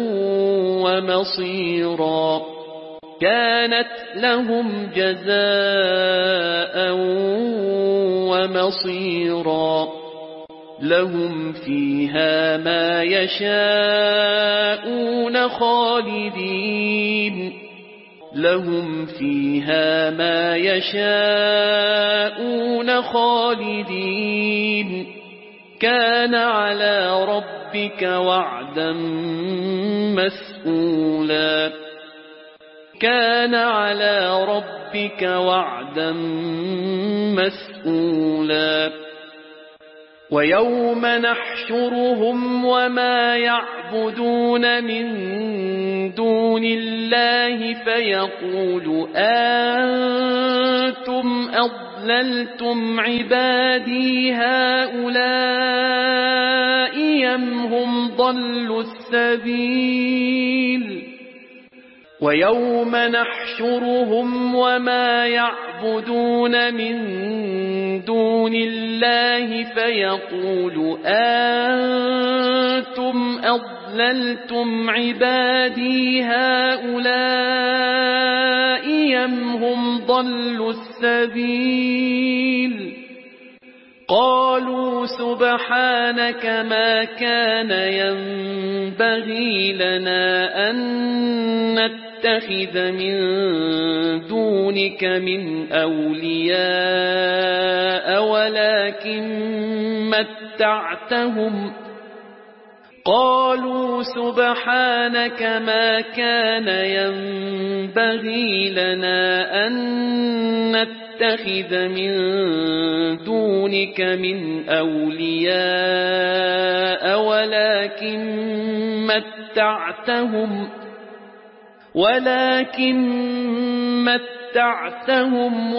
ومصيرا كانت لهم جزاء ومصيرا لهم فيها ما يشاءون خالدين لهم فيها ما يشاءون خالدين كان على ربك وعدا مسئولا كان على ربك وعدا مسئولا ويوم نحشرهم وما يعبدون من دون الله فيقول أنتم أضللتم عبادي هؤلاء أم هم ضلوا السبيل ويوم نحشرهم وما يعبدون من دون الله فيقول أنتم أضللتم عبادي هؤلاء أم هم ضلوا السبيل السبيل قالوا سبحانك ما كان ينبغي لنا أن نتخذ من دونك من أولياء قالوا سبحانك ما كان ينبغي لنا أن نتخذ من دونك من أولياء ولكن متعتهم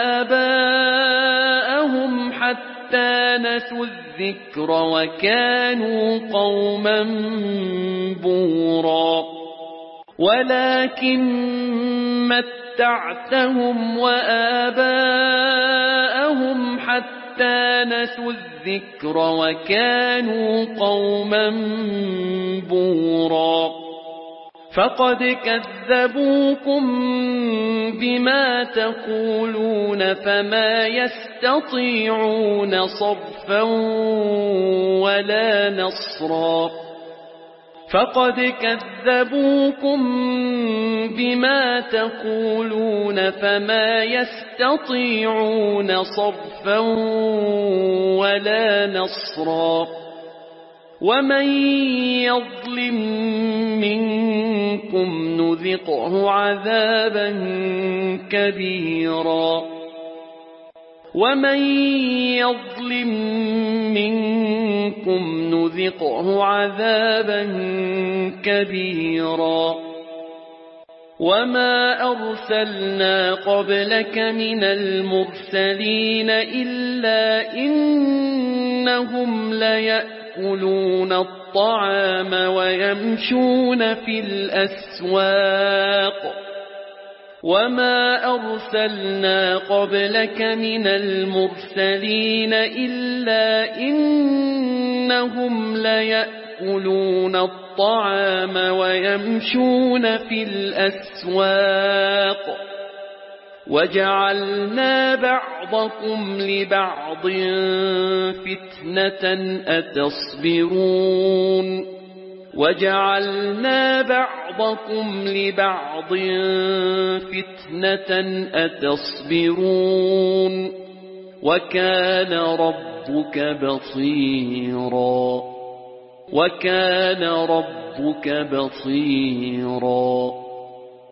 وآباءهم حتى نسوا الذكر وكانوا قوما بورا فقد كذبوكم بما تقولون فما يستطيعون صرفا ولا نصرا ومن يظلم منكم نذقه عذابا كبيرا وما أرسلنا قبلك من المرسلين إلا إنهم ليأكلون الطعام ويمشون في الأسواق وجعلنا بعضكم لبعض فتنة أتصبرون وكان ربك بصيرا